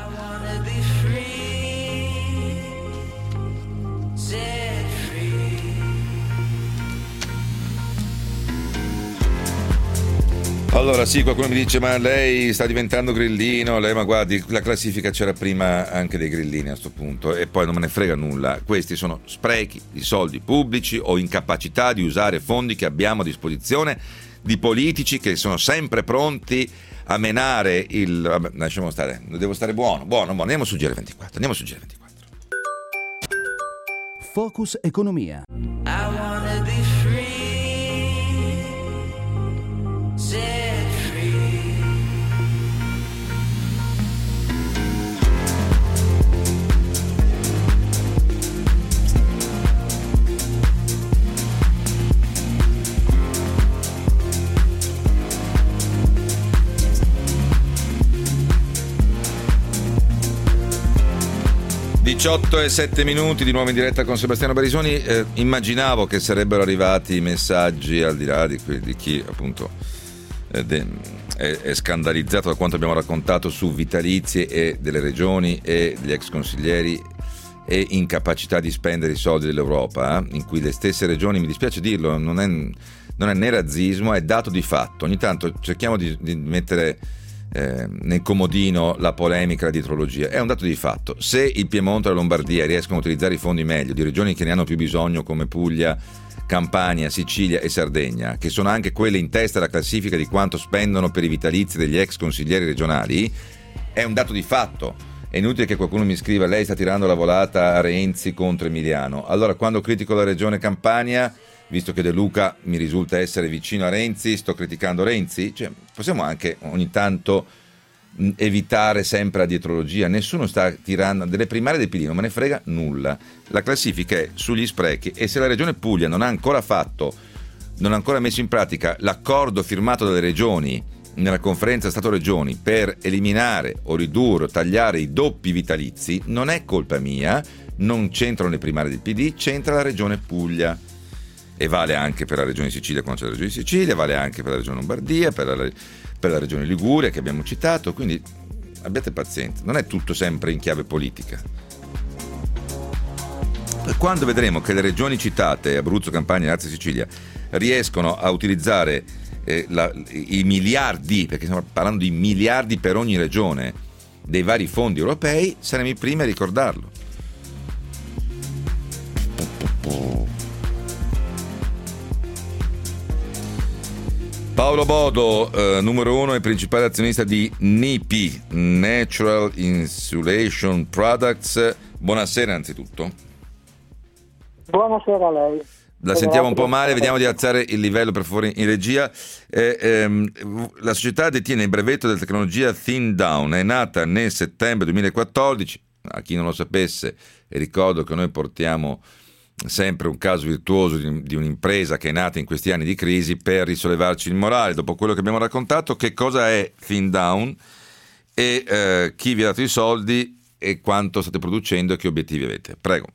Allora sì, qualcuno mi dice ma lei sta diventando grillino, ma guardi, la classifica c'era prima anche dei grillini a sto punto e poi non me ne frega nulla. Questi sono sprechi di soldi pubblici o incapacità di usare fondi che abbiamo a disposizione di politici che sono sempre pronti a menare il... Vabbè, lasciamo stare, devo stare buono, andiamo su GR24. Focus Economia. Di 18:07 di nuovo in diretta con Sebastiano Barisoni. Immaginavo che sarebbero arrivati messaggi al di là di chi appunto è scandalizzato da quanto abbiamo raccontato su vitalizi e delle regioni e degli ex consiglieri e incapacità di spendere i soldi dell'Europa, in cui le stesse regioni, mi dispiace dirlo, non è né razzismo, è dato di fatto. Ogni tanto cerchiamo di mettere nel comodino la polemica, la dietrologia. È un dato di fatto. Se il Piemonte e la Lombardia riescono a utilizzare i fondi meglio di regioni che ne hanno più bisogno come Puglia, Campania, Sicilia e Sardegna, che sono anche quelle in testa alla classifica di quanto spendono per i vitalizi degli ex consiglieri regionali, è un dato di fatto. È inutile che qualcuno mi scriva lei sta tirando la volata a Renzi contro Emiliano. Allora, quando critico la regione Campania, visto che De Luca mi risulta essere vicino a Renzi, sto criticando Renzi? Cioè, possiamo anche ogni tanto evitare sempre la dietrologia. Nessuno sta tirando delle primarie del PD, non me ne frega nulla. La classifica è sugli sprechi e se la regione Puglia non ha ancora messo in pratica l'accordo firmato dalle regioni nella conferenza Stato-Regioni per eliminare o ridurre o tagliare i doppi vitalizi, non è colpa mia, non c'entrano le primarie del PD, c'entra la regione Puglia. E vale anche per la regione Sicilia quando c'è la regione Sicilia, vale anche per la regione Lombardia, per la regione Liguria che abbiamo citato, quindi abbiate pazienza, non è tutto sempre in chiave politica. Quando vedremo che le regioni citate, Abruzzo, Campania, Lazio e Sicilia, riescono a utilizzare i miliardi, perché stiamo parlando di miliardi per ogni regione, dei vari fondi europei, saremo i primi a ricordarlo. Paolo Bodo, numero 1 e principale azionista di NIPI, Natural Insulation Products. Buonasera anzitutto. Buonasera a lei. La sentiamo un po' male, vediamo di alzare il livello per favore in regia. La società detiene il brevetto della tecnologia Thin Down, è nata nel settembre 2014. A chi non lo sapesse, ricordo che noi portiamo sempre un caso virtuoso di un'impresa che è nata in questi anni di crisi per risollevarci il morale. Dopo quello che abbiamo raccontato, che cosa è Findown e chi vi ha dato i soldi e quanto state producendo e che obiettivi avete? Prego.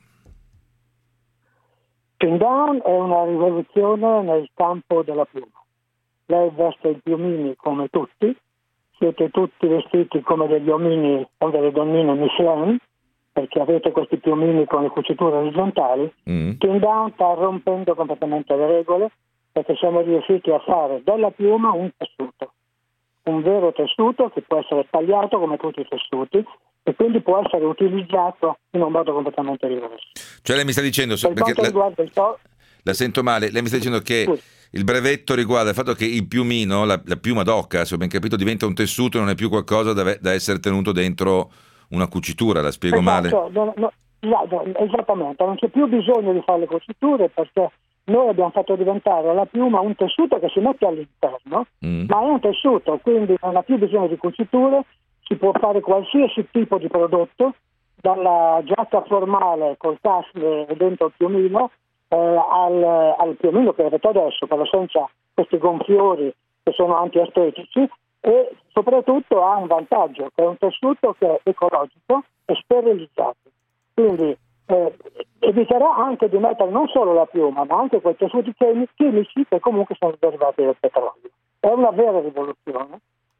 Findown è una rivoluzione nel campo della piuma. Lei veste i piumini come tutti, siete tutti vestiti come degli uomini o delle donnine Michelin, perché avete questi piumini con le cuciture orizzontali. Findown sta rompendo completamente le regole, perché siamo riusciti a fare della piuma un tessuto, un vero tessuto che può essere tagliato come tutti i tessuti e quindi può essere utilizzato in un modo completamente diverso. Cioè lei mi sta dicendo, Per quanto riguarda la sento male, lei mi sta dicendo che il brevetto riguarda il fatto che il piumino, la piuma d'oca, se ho ben capito, diventa un tessuto e non è più qualcosa da essere tenuto dentro una cucitura, la spiego male? No, esattamente, non c'è più bisogno di fare le cuciture, perché noi abbiamo fatto diventare la piuma un tessuto che si mette all'interno, ma è un tessuto, quindi non ha più bisogno di cuciture, si può fare qualsiasi tipo di prodotto, dalla giacca formale col tasche dentro il piumino al piumino che avete adesso, però senza questi gonfiori che sono antiestetici, e soprattutto ha un vantaggio, che è un tessuto che è ecologico e sterilizzato, quindi eviterà anche di mettere non solo la piuma ma anche quei tessuti chimici che comunque sono derivati dal petrolio. È una vera rivoluzione,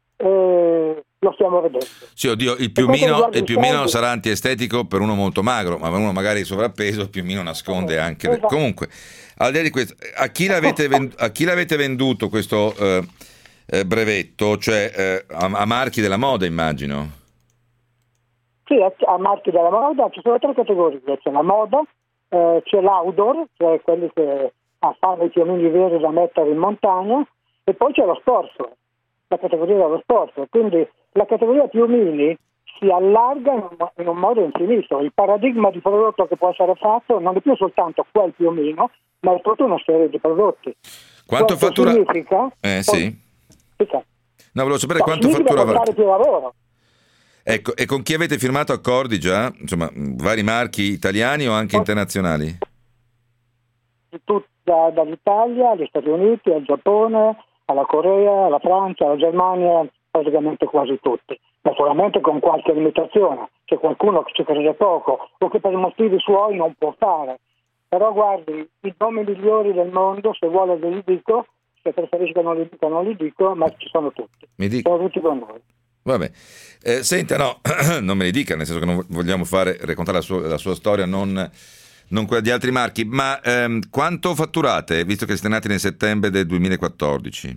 lo stiamo vedendo. Sì, oddio, il piumino sarà antiestetico per uno molto magro, ma per uno magari sovrappeso il piumino nasconde anche... Esatto. Comunque, al di là di questo, a chi l'avete venduto questo brevetto? Cioè a marchi della moda, immagino? Sì, a marchi della moda ci sono 3 categorie: c'è la moda, c'è l'outdoor, cioè quelli che fanno i piumini veri da mettere in montagna, e poi c'è lo sport, la categoria dello sport. Quindi la categoria piumini si allarga in un modo infinito. Il paradigma di prodotto che può essere fatto non è più soltanto quel piumino, ma è tutta una serie di prodotti. Quanto fattura? Significa? Sì. No, volevo sapere quanto significa fattura portare più lavoro. Ecco, e con chi avete firmato accordi già? Insomma, vari marchi italiani o anche internazionali? Dall'Italia agli Stati Uniti, al Giappone, alla Corea, alla Francia, alla Germania, praticamente quasi tutti. Naturalmente con qualche limitazione, c'è qualcuno che ci crede poco o che per motivi suoi non può fare. Però guardi, i nomi migliori del mondo, se vuole ve li dico, se preferisco non li dico, ma ci sono tutti. Sono tutti con noi. Vabbè, senta, no, non me li dica, nel senso che non vogliamo raccontare la sua storia, non quella di altri marchi, ma quanto fatturate, visto che siete nati nel settembre del 2014?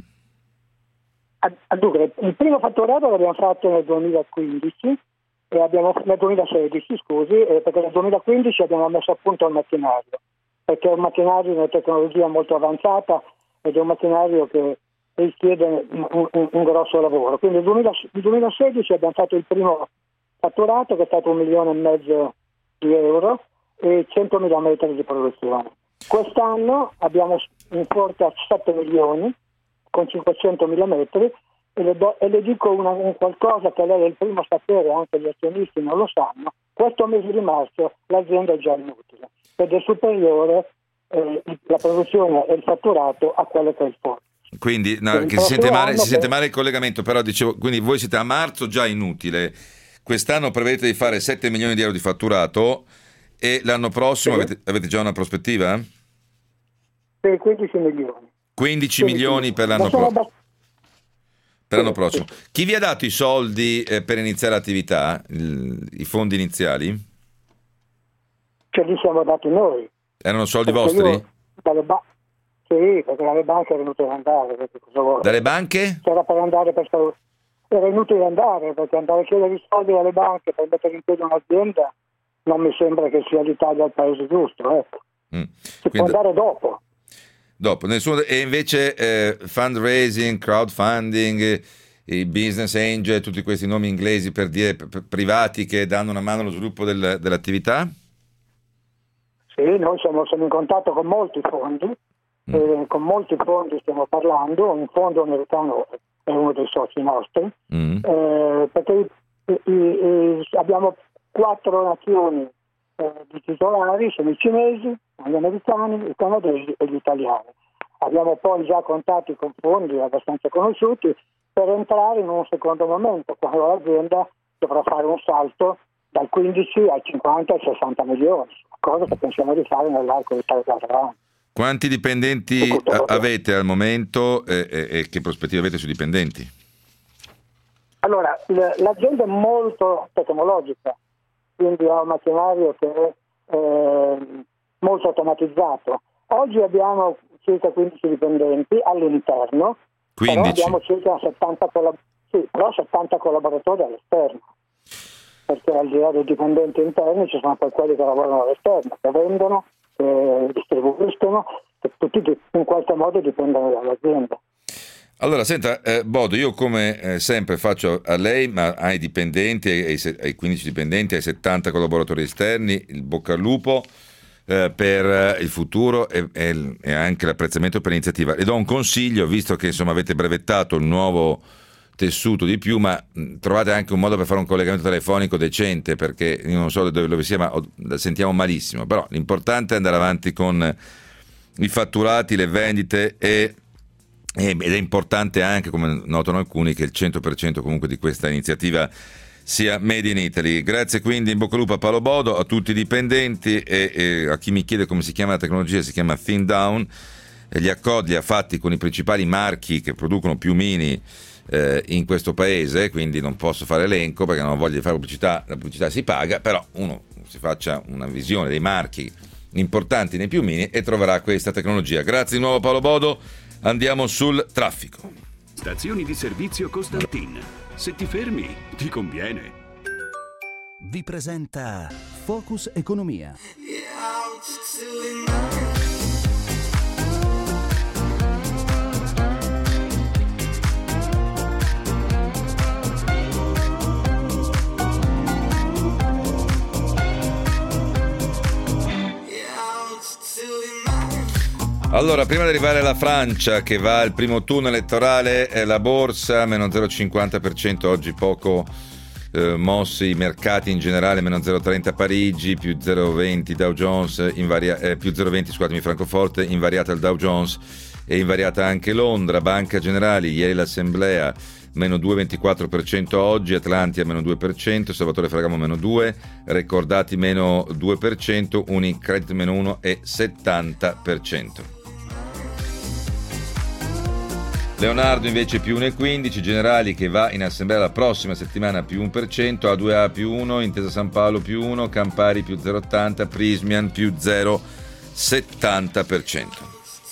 Dunque, il primo fatturato l'abbiamo fatto nel 2015 e nel 2016, scusi, perché nel 2015 abbiamo messo a punto il macchinario, perché è un macchinario di una tecnologia molto avanzata ed è un macchinario che richiede un grosso lavoro. Quindi nel 2016 abbiamo fatto il primo fatturato, che è stato 1,5 milioni di euro e 100.000 metri di produzione. Quest'anno abbiamo un forte a 7 milioni con 500.000 metri e le dico un qualcosa che lei è il primo a sapere, anche gli azionisti non lo sanno: questo mese di marzo l'azienda è già inutile ed è superiore la produzione e il fatturato a quello che è il forte. Quindi che si sente male il collegamento, però dicevo, quindi voi siete a marzo già inutile, quest'anno prevedete di fare 7 milioni di euro di fatturato e l'anno prossimo avete già una prospettiva? Sì, 15 milioni. 15 milioni per l'anno prossimo. Chi vi ha dato i soldi per iniziare l'attività, i fondi iniziali? Ce li siamo dati noi. Erano soldi vostri? Sì, perché dalle banche era inutile andare. Dalle banche? C'era per andare era inutile andare, perché andare a chiedere i soldi alle banche per mettere in piedi un'azienda non mi sembra che sia l'Italia il paese giusto. Ecco. Si può andare dopo. E invece fundraising, crowdfunding, i business angel, tutti questi nomi inglesi per dire privati che danno una mano allo sviluppo dell'attività? Sì, noi siamo in contatto con molti fondi. Con molti fondi stiamo parlando. Un fondo americano è uno dei soci nostri, perché abbiamo 4 nazioni di titolari: sono i cinesi, gli americani, i canadesi e gli italiani. Abbiamo poi già contatti con fondi abbastanza conosciuti per entrare in un secondo momento, quando l'azienda dovrà fare un salto dal 15 ai 50 ai 60 milioni, cosa che pensiamo di fare nell'arco di 3-4 anni. Quanti dipendenti avete al momento e che prospettive avete sui dipendenti? Allora, l'azienda è molto tecnologica, quindi ha un macchinario che è molto automatizzato. Oggi abbiamo circa 15 dipendenti all'interno, 15. però abbiamo circa 70 collaboratori all'esterno, perché al di là dei dipendenti interni ci sono poi quelli che lavorano all'esterno, che vendono, che distribuiscono, che tutti in qualche modo dipendono dall'azienda. Allora, senta, Bodo, io come sempre faccio a lei, ma ai dipendenti, ai 15 dipendenti, ai 70 collaboratori esterni, il bocca al lupo per il futuro e anche l'apprezzamento per l'iniziativa. Le do un consiglio, visto che insomma avete brevettato il nuovo tessuto di Piuma, trovate anche un modo per fare un collegamento telefonico decente, perché io non so dove sia, ma sentiamo malissimo, però l'importante è andare avanti con i fatturati, le vendite ed è importante anche, come notano alcuni, che il 100% comunque di questa iniziativa sia made in Italy. Grazie quindi, in bocca al lupo a Paolo Bodo, a tutti i dipendenti e a chi mi chiede come si chiama la tecnologia, si chiama Thin Down. Gli accordi li ha fatti con i principali marchi che producono piumini in questo paese, quindi non posso fare elenco perché non ho voglia di fare pubblicità, la pubblicità si paga, però uno si faccia una visione dei marchi importanti nei piumini e troverà questa tecnologia. Grazie di nuovo Paolo Bodo, andiamo sul traffico. Stazioni di servizio Costantin. Se ti fermi, ti conviene. Vi presenta Focus Economia. Allora, prima di arrivare alla Francia, che va al primo turno elettorale, la borsa meno 0,50%, oggi poco mossi, i mercati in generale meno 0,30 Parigi, più 0,20 Dow Jones, più 0,20 scusatemi Francoforte, invariata il Dow Jones e invariata anche Londra. Banca Generali, ieri l'assemblea meno 2,24% oggi, Atlantia meno 2%, Salvatore Ferragamo meno 2%, Recordati meno 2%, Unicredit meno 1,70%. Leonardo invece più 1,15%, Generali che va in assemblea la prossima settimana più 1%, A2A più 1%, Intesa San Paolo più 1%, Campari più 0,80%, Prismian più 0,70%.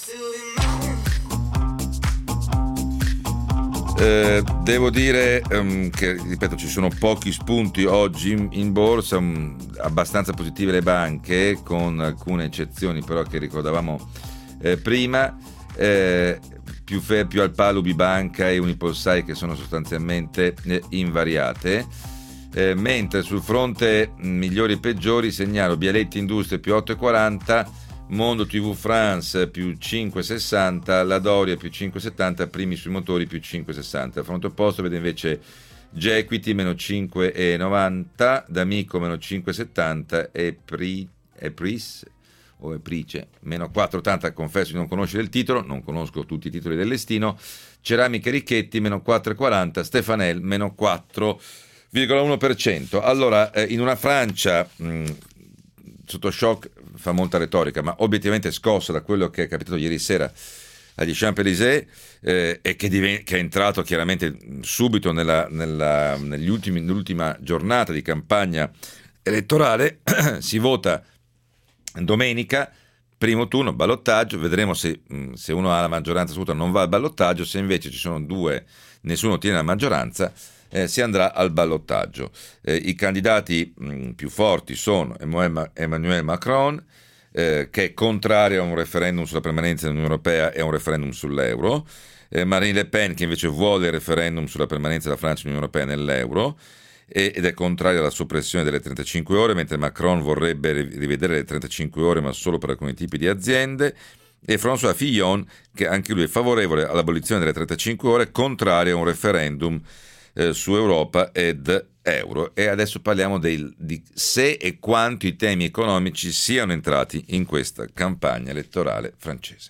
Devo dire che, ripeto, ci sono pochi spunti oggi in borsa, abbastanza positive le banche, con alcune eccezioni però che ricordavamo prima, più al palo Bibanca e Unipolsai che sono sostanzialmente invariate, mentre sul fronte migliori e peggiori segnalo Bialetti Industrie più 8,40%, Mondo TV France più 5,60, La Doria più 5,70, Primi sui motori più 5,60. Al fronte opposto vede invece Gequity meno 5,90, D'Amico meno 5,70 e Price meno 4,80. Confesso di non conoscere il titolo, non conosco tutti i titoli del listino. Ceramiche Richetti meno 4,40, Stefanel meno 4,1%. Allora, in una Francia sotto shock, fa molta retorica, ma obiettivamente scossa da quello che è capitato ieri sera agli Champs-Élysées e che è entrato chiaramente subito nell'ultima giornata di campagna elettorale. Si vota domenica, primo turno, ballottaggio, vedremo se uno ha la maggioranza assoluta non va al ballottaggio, se invece ci sono due, nessuno ottiene la maggioranza, si andrà al ballottaggio. I candidati più forti sono Emmanuel Macron, che è contrario a un referendum sulla permanenza dell'Unione Europea e a un referendum sull'euro, Marine Le Pen, che invece vuole il referendum sulla permanenza della Francia nell'Unione Europea nell'euro ed è contrario alla soppressione delle 35 ore, mentre Macron vorrebbe rivedere le 35 ore ma solo per alcuni tipi di aziende, e François Fillon, che anche lui è favorevole all'abolizione delle 35 ore, contrario a un referendum su Europa ed euro. E adesso parliamo di se e quanto i temi economici siano entrati in questa campagna elettorale francese.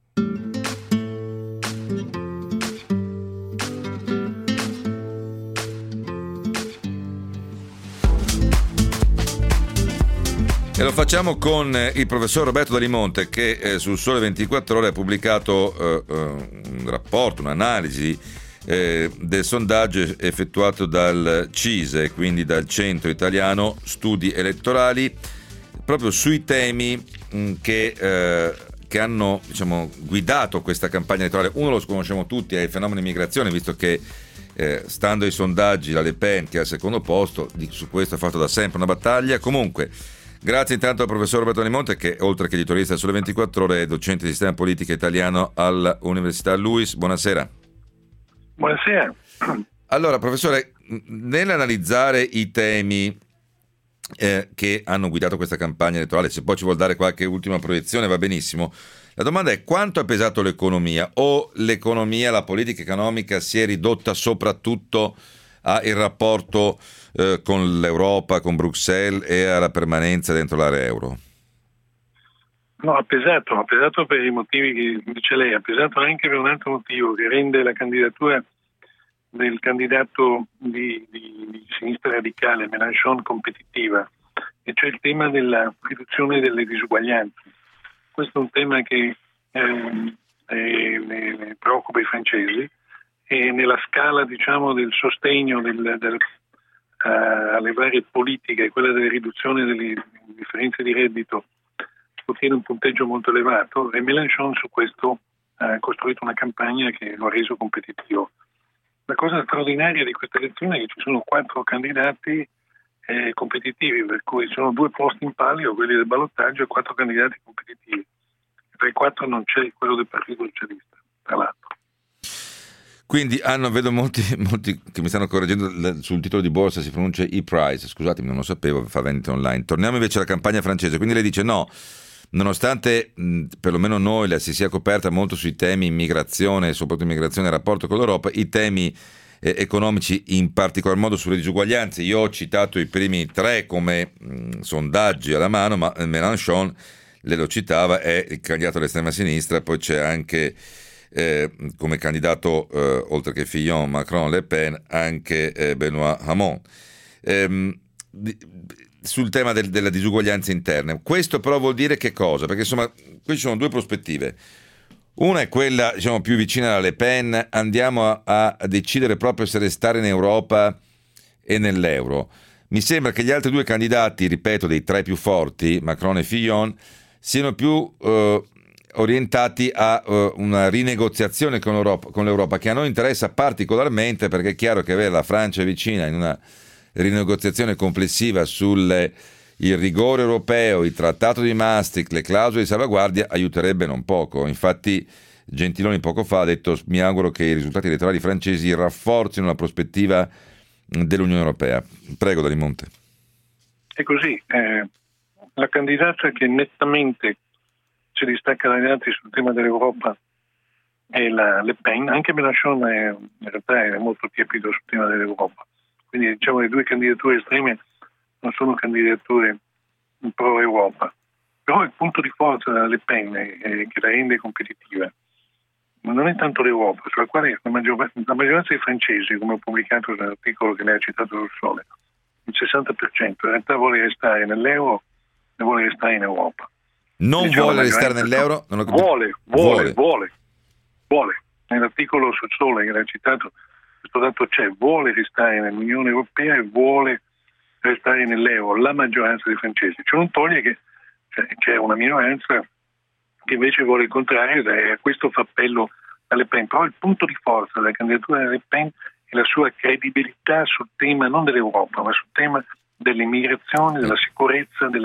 E lo facciamo con il professor Roberto Dalimonte, che sul Sole 24 Ore ha pubblicato un rapporto, un'analisi del sondaggio effettuato dal CISE, quindi dal Centro Italiano Studi Elettorali, proprio sui temi che hanno, diciamo, guidato questa campagna elettorale. Uno lo conosciamo tutti, è il fenomeno immigrazione, visto che stando ai sondaggi la Le Pen, che è al secondo posto, su questo ha fatto da sempre una battaglia. Comunque, grazie intanto al professor Roberto Dalimonte, che oltre che editorialista sulle 24 Ore è docente di sistema politica italiano all'Università LUISS. Buonasera. Buonasera. Allora, professore, nell'analizzare i temi che hanno guidato questa campagna elettorale, se poi ci vuol dare qualche ultima proiezione va benissimo, la domanda è: quanto ha pesato l'economia? O l'economia, la politica economica si è ridotta soprattutto al rapporto con l'Europa, con Bruxelles e alla permanenza dentro l'area euro? No, ha pesato per i motivi che dice lei, ha pesato anche per un altro motivo che rende la candidatura del candidato di sinistra radicale, Mélenchon, competitiva, e cioè il tema della riduzione delle disuguaglianze. Questo è un tema che ne preoccupa i francesi, e nella scala, diciamo, del sostegno alle varie politiche, quella della riduzione delle differenze di reddito ottiene un punteggio molto elevato, e Mélenchon su questo ha costruito una campagna che lo ha reso competitivo. La cosa straordinaria di questa elezione è che ci sono 4 candidati competitivi, per cui sono 2 posti in palio, quelli del ballottaggio, e 4 candidati competitivi. Tra i 4 non c'è quello del Partito Socialista, tra l'altro. Quindi vedo molti che mi stanno correggendo sul titolo di borsa, si pronuncia e-price, scusatemi, non lo sapevo, fa vendite online. Torniamo invece alla campagna francese. Quindi lei dice no, nonostante perlomeno noi la si sia coperta molto sui temi immigrazione, soprattutto immigrazione e rapporto con l'Europa, i temi economici, in particolar modo sulle disuguaglianze. Io ho citato i primi 3 come sondaggi alla mano, ma Mélenchon, lei lo citava, è il candidato all'estrema sinistra, poi c'è anche come candidato, oltre che Fillon, Macron, Le Pen, anche Benoît Hamon. Sul tema della disuguaglianza interna, questo però vuol dire che cosa? Perché insomma qui ci sono 2 prospettive. Una è quella, diciamo, più vicina alla Le Pen: andiamo a decidere proprio se restare in Europa e nell'euro. Mi sembra che gli altri 2 candidati, ripeto, dei 3 più forti, Macron e Fillon, siano più orientati a una rinegoziazione con l'Europa, che a noi interessa particolarmente, perché è chiaro che avere la Francia vicina in una rinegoziazione complessiva sul il rigore europeo, il trattato di Maastricht, le clausole di salvaguardia aiuterebbe non poco. Infatti Gentiloni poco fa ha detto: mi auguro che i risultati elettorali francesi rafforzino la prospettiva dell'Unione Europea. Prego, Dalimonte. È così, la candidata che nettamente si distacca dagli altri sul tema dell'Europa è la Le Pen. Anche Mélenchon in realtà è molto tiepido sul tema dell'Europa, quindi diciamo le 2 candidature estreme non sono candidature pro-Europa, però il punto di forza della Le Pen che la rende competitiva non è tanto l'Europa, sulla quale la maggioranza dei francesi, come ho pubblicato nell'articolo che lei ha citato sul Sole, il 60% in realtà vuole restare nell'euro e vuole restare in Europa. Non vuole restare nell'euro? Non ho Vuole. Nell'articolo sul Sole che l'ha citato, questo dato c'è: vuole restare nell'Unione Europea e vuole restare nell'euro la maggioranza dei francesi. Ciò non toglie che c'è una minoranza che invece vuole il contrario, e a questo fa appello a Le Pen. Però il punto di forza della candidatura della Le Pen è la sua credibilità sul tema non dell'Europa, ma sul tema dell'immigrazione, della sicurezza, della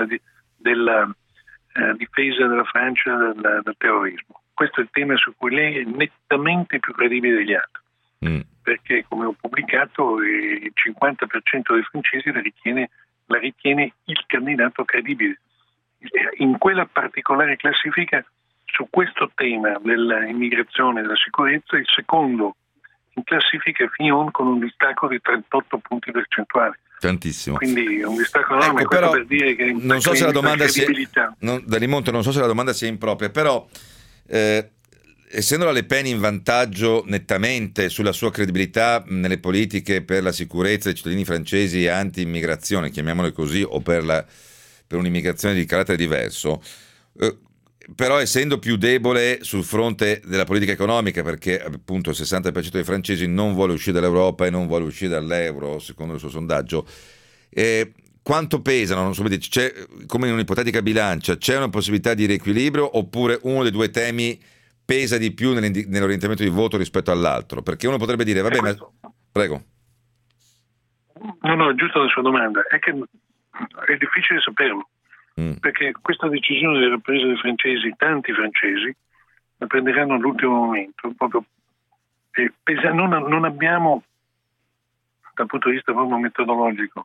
difesa della Francia dal terrorismo. Questo è il tema su cui lei è nettamente più credibile degli altri, perché, come ho pubblicato, il 50% dei francesi la ritiene il candidato credibile. In quella particolare classifica, su questo tema dell'immigrazione e della sicurezza, il secondo in classifica Fillon con un distacco di 38 punti percentuali. Tantissimo. Quindi un distacco enorme, ecco, però, per dire che non so se la domanda Dalimonte, non so se la domanda sia impropria, però essendo la Le Pen in vantaggio nettamente sulla sua credibilità nelle politiche per la sicurezza dei cittadini francesi e anti-immigrazione, chiamiamole così, o per un'immigrazione di carattere diverso, però essendo più debole sul fronte della politica economica, perché appunto il 60% dei francesi non vuole uscire dall'Europa e non vuole uscire dall'euro, secondo il suo sondaggio, quanto pesano? Non so, come in un'ipotetica bilancia, c'è una possibilità di riequilibrio oppure uno dei due temi pesa di più nell'orientamento di voto rispetto all'altro? Perché uno potrebbe dire, vabbè, ma... Prego. No, giusto la sua domanda, è che è difficile saperlo. Perché questa decisione della presa dei francesi, tanti francesi, la prenderanno all'ultimo momento. Proprio, non abbiamo, dal punto di vista proprio metodologico,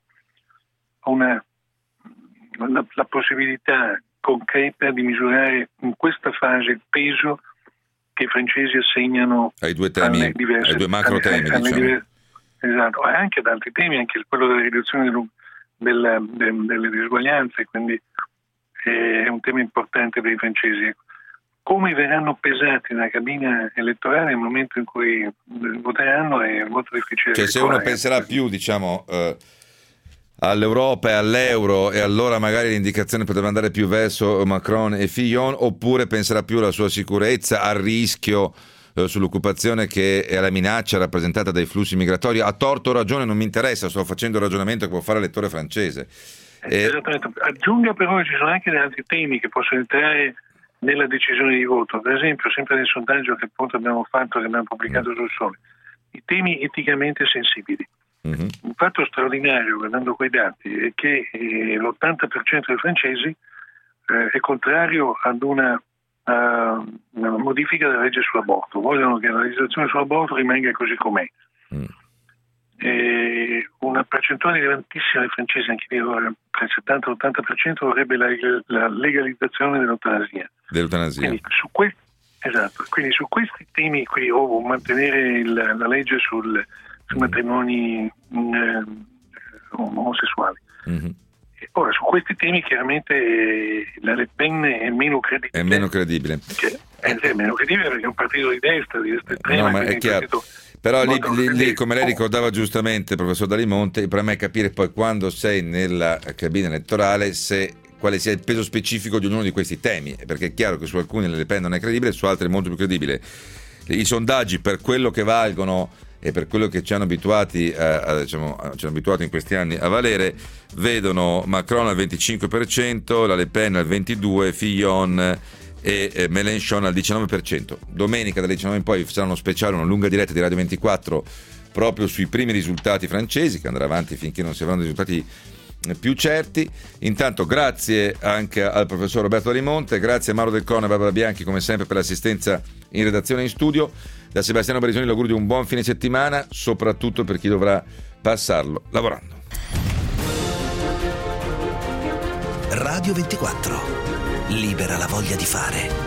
la possibilità concreta di misurare in questa fase il peso che i francesi assegnano ai due temi, ai due macro temi, diciamo. Esatto, anche ad altri temi, anche quello della riduzione delle disuguaglianze, quindi è un tema importante per i francesi. Come verranno pesati nella cabina elettorale nel momento in cui voteranno è molto difficile. Cioè, se uno penserà più, diciamo, all'Europa e all'euro, e allora magari l'indicazione potrebbe andare più verso Macron e Fillon, oppure penserà più alla sua sicurezza, al rischio sull'occupazione che è la minaccia rappresentata dai flussi migratori. A torto o ragione non mi interessa, sto facendo il ragionamento che può fare l'elettore francese. Esattamente. Aggiunga però che ci sono anche altri temi che possono entrare nella decisione di voto. Per esempio, sempre nel sondaggio che appunto abbiamo fatto, che abbiamo pubblicato sul Sole, i temi eticamente sensibili. Un fatto straordinario, guardando quei dati, è che l'80% dei francesi è contrario ad una modifica della legge sull'aborto, vogliono che la legislazione sull'aborto rimanga così com'è. Una percentuale elevantissima dei francesi, anche lì tra il 70 e l'80%, vorrebbe la legalizzazione dell'eutanasia. Quindi su questi temi qui, o mantenere la legge sui matrimoni omosessuali. Ora, su questi temi chiaramente la Le Pen è meno credibile. È meno credibile. È meno credibile perché è un partito di destra estrema. No, ma è chiaro. Però lì, come lei ricordava giustamente, professor Dalimonte, il problema è capire poi, quando sei nella cabina elettorale, quale sia il peso specifico di ognuno di questi temi, perché è chiaro che su alcuni Le Pen non è credibile, su altri è molto più credibile. I sondaggi, per quello che valgono e per quello che ci hanno abituati ci hanno abituato in questi anni a valere, vedono Macron al 25%, la Le Pen al 22%, Fillon e Mélenchon al 19%. Domenica dalle 19 in poi sarà uno speciale, una lunga diretta di Radio 24 proprio sui primi risultati francesi, che andrà avanti finché non si avranno risultati più certi. Intanto grazie anche al professor Roberto Dalimonte, grazie a Mauro Del Corno e Barbara Bianchi come sempre per l'assistenza in redazione e in studio. Da Sebastiano Barisoni l'augurio di un buon fine settimana, soprattutto per chi dovrà passarlo lavorando. Radio 24, libera la voglia di fare.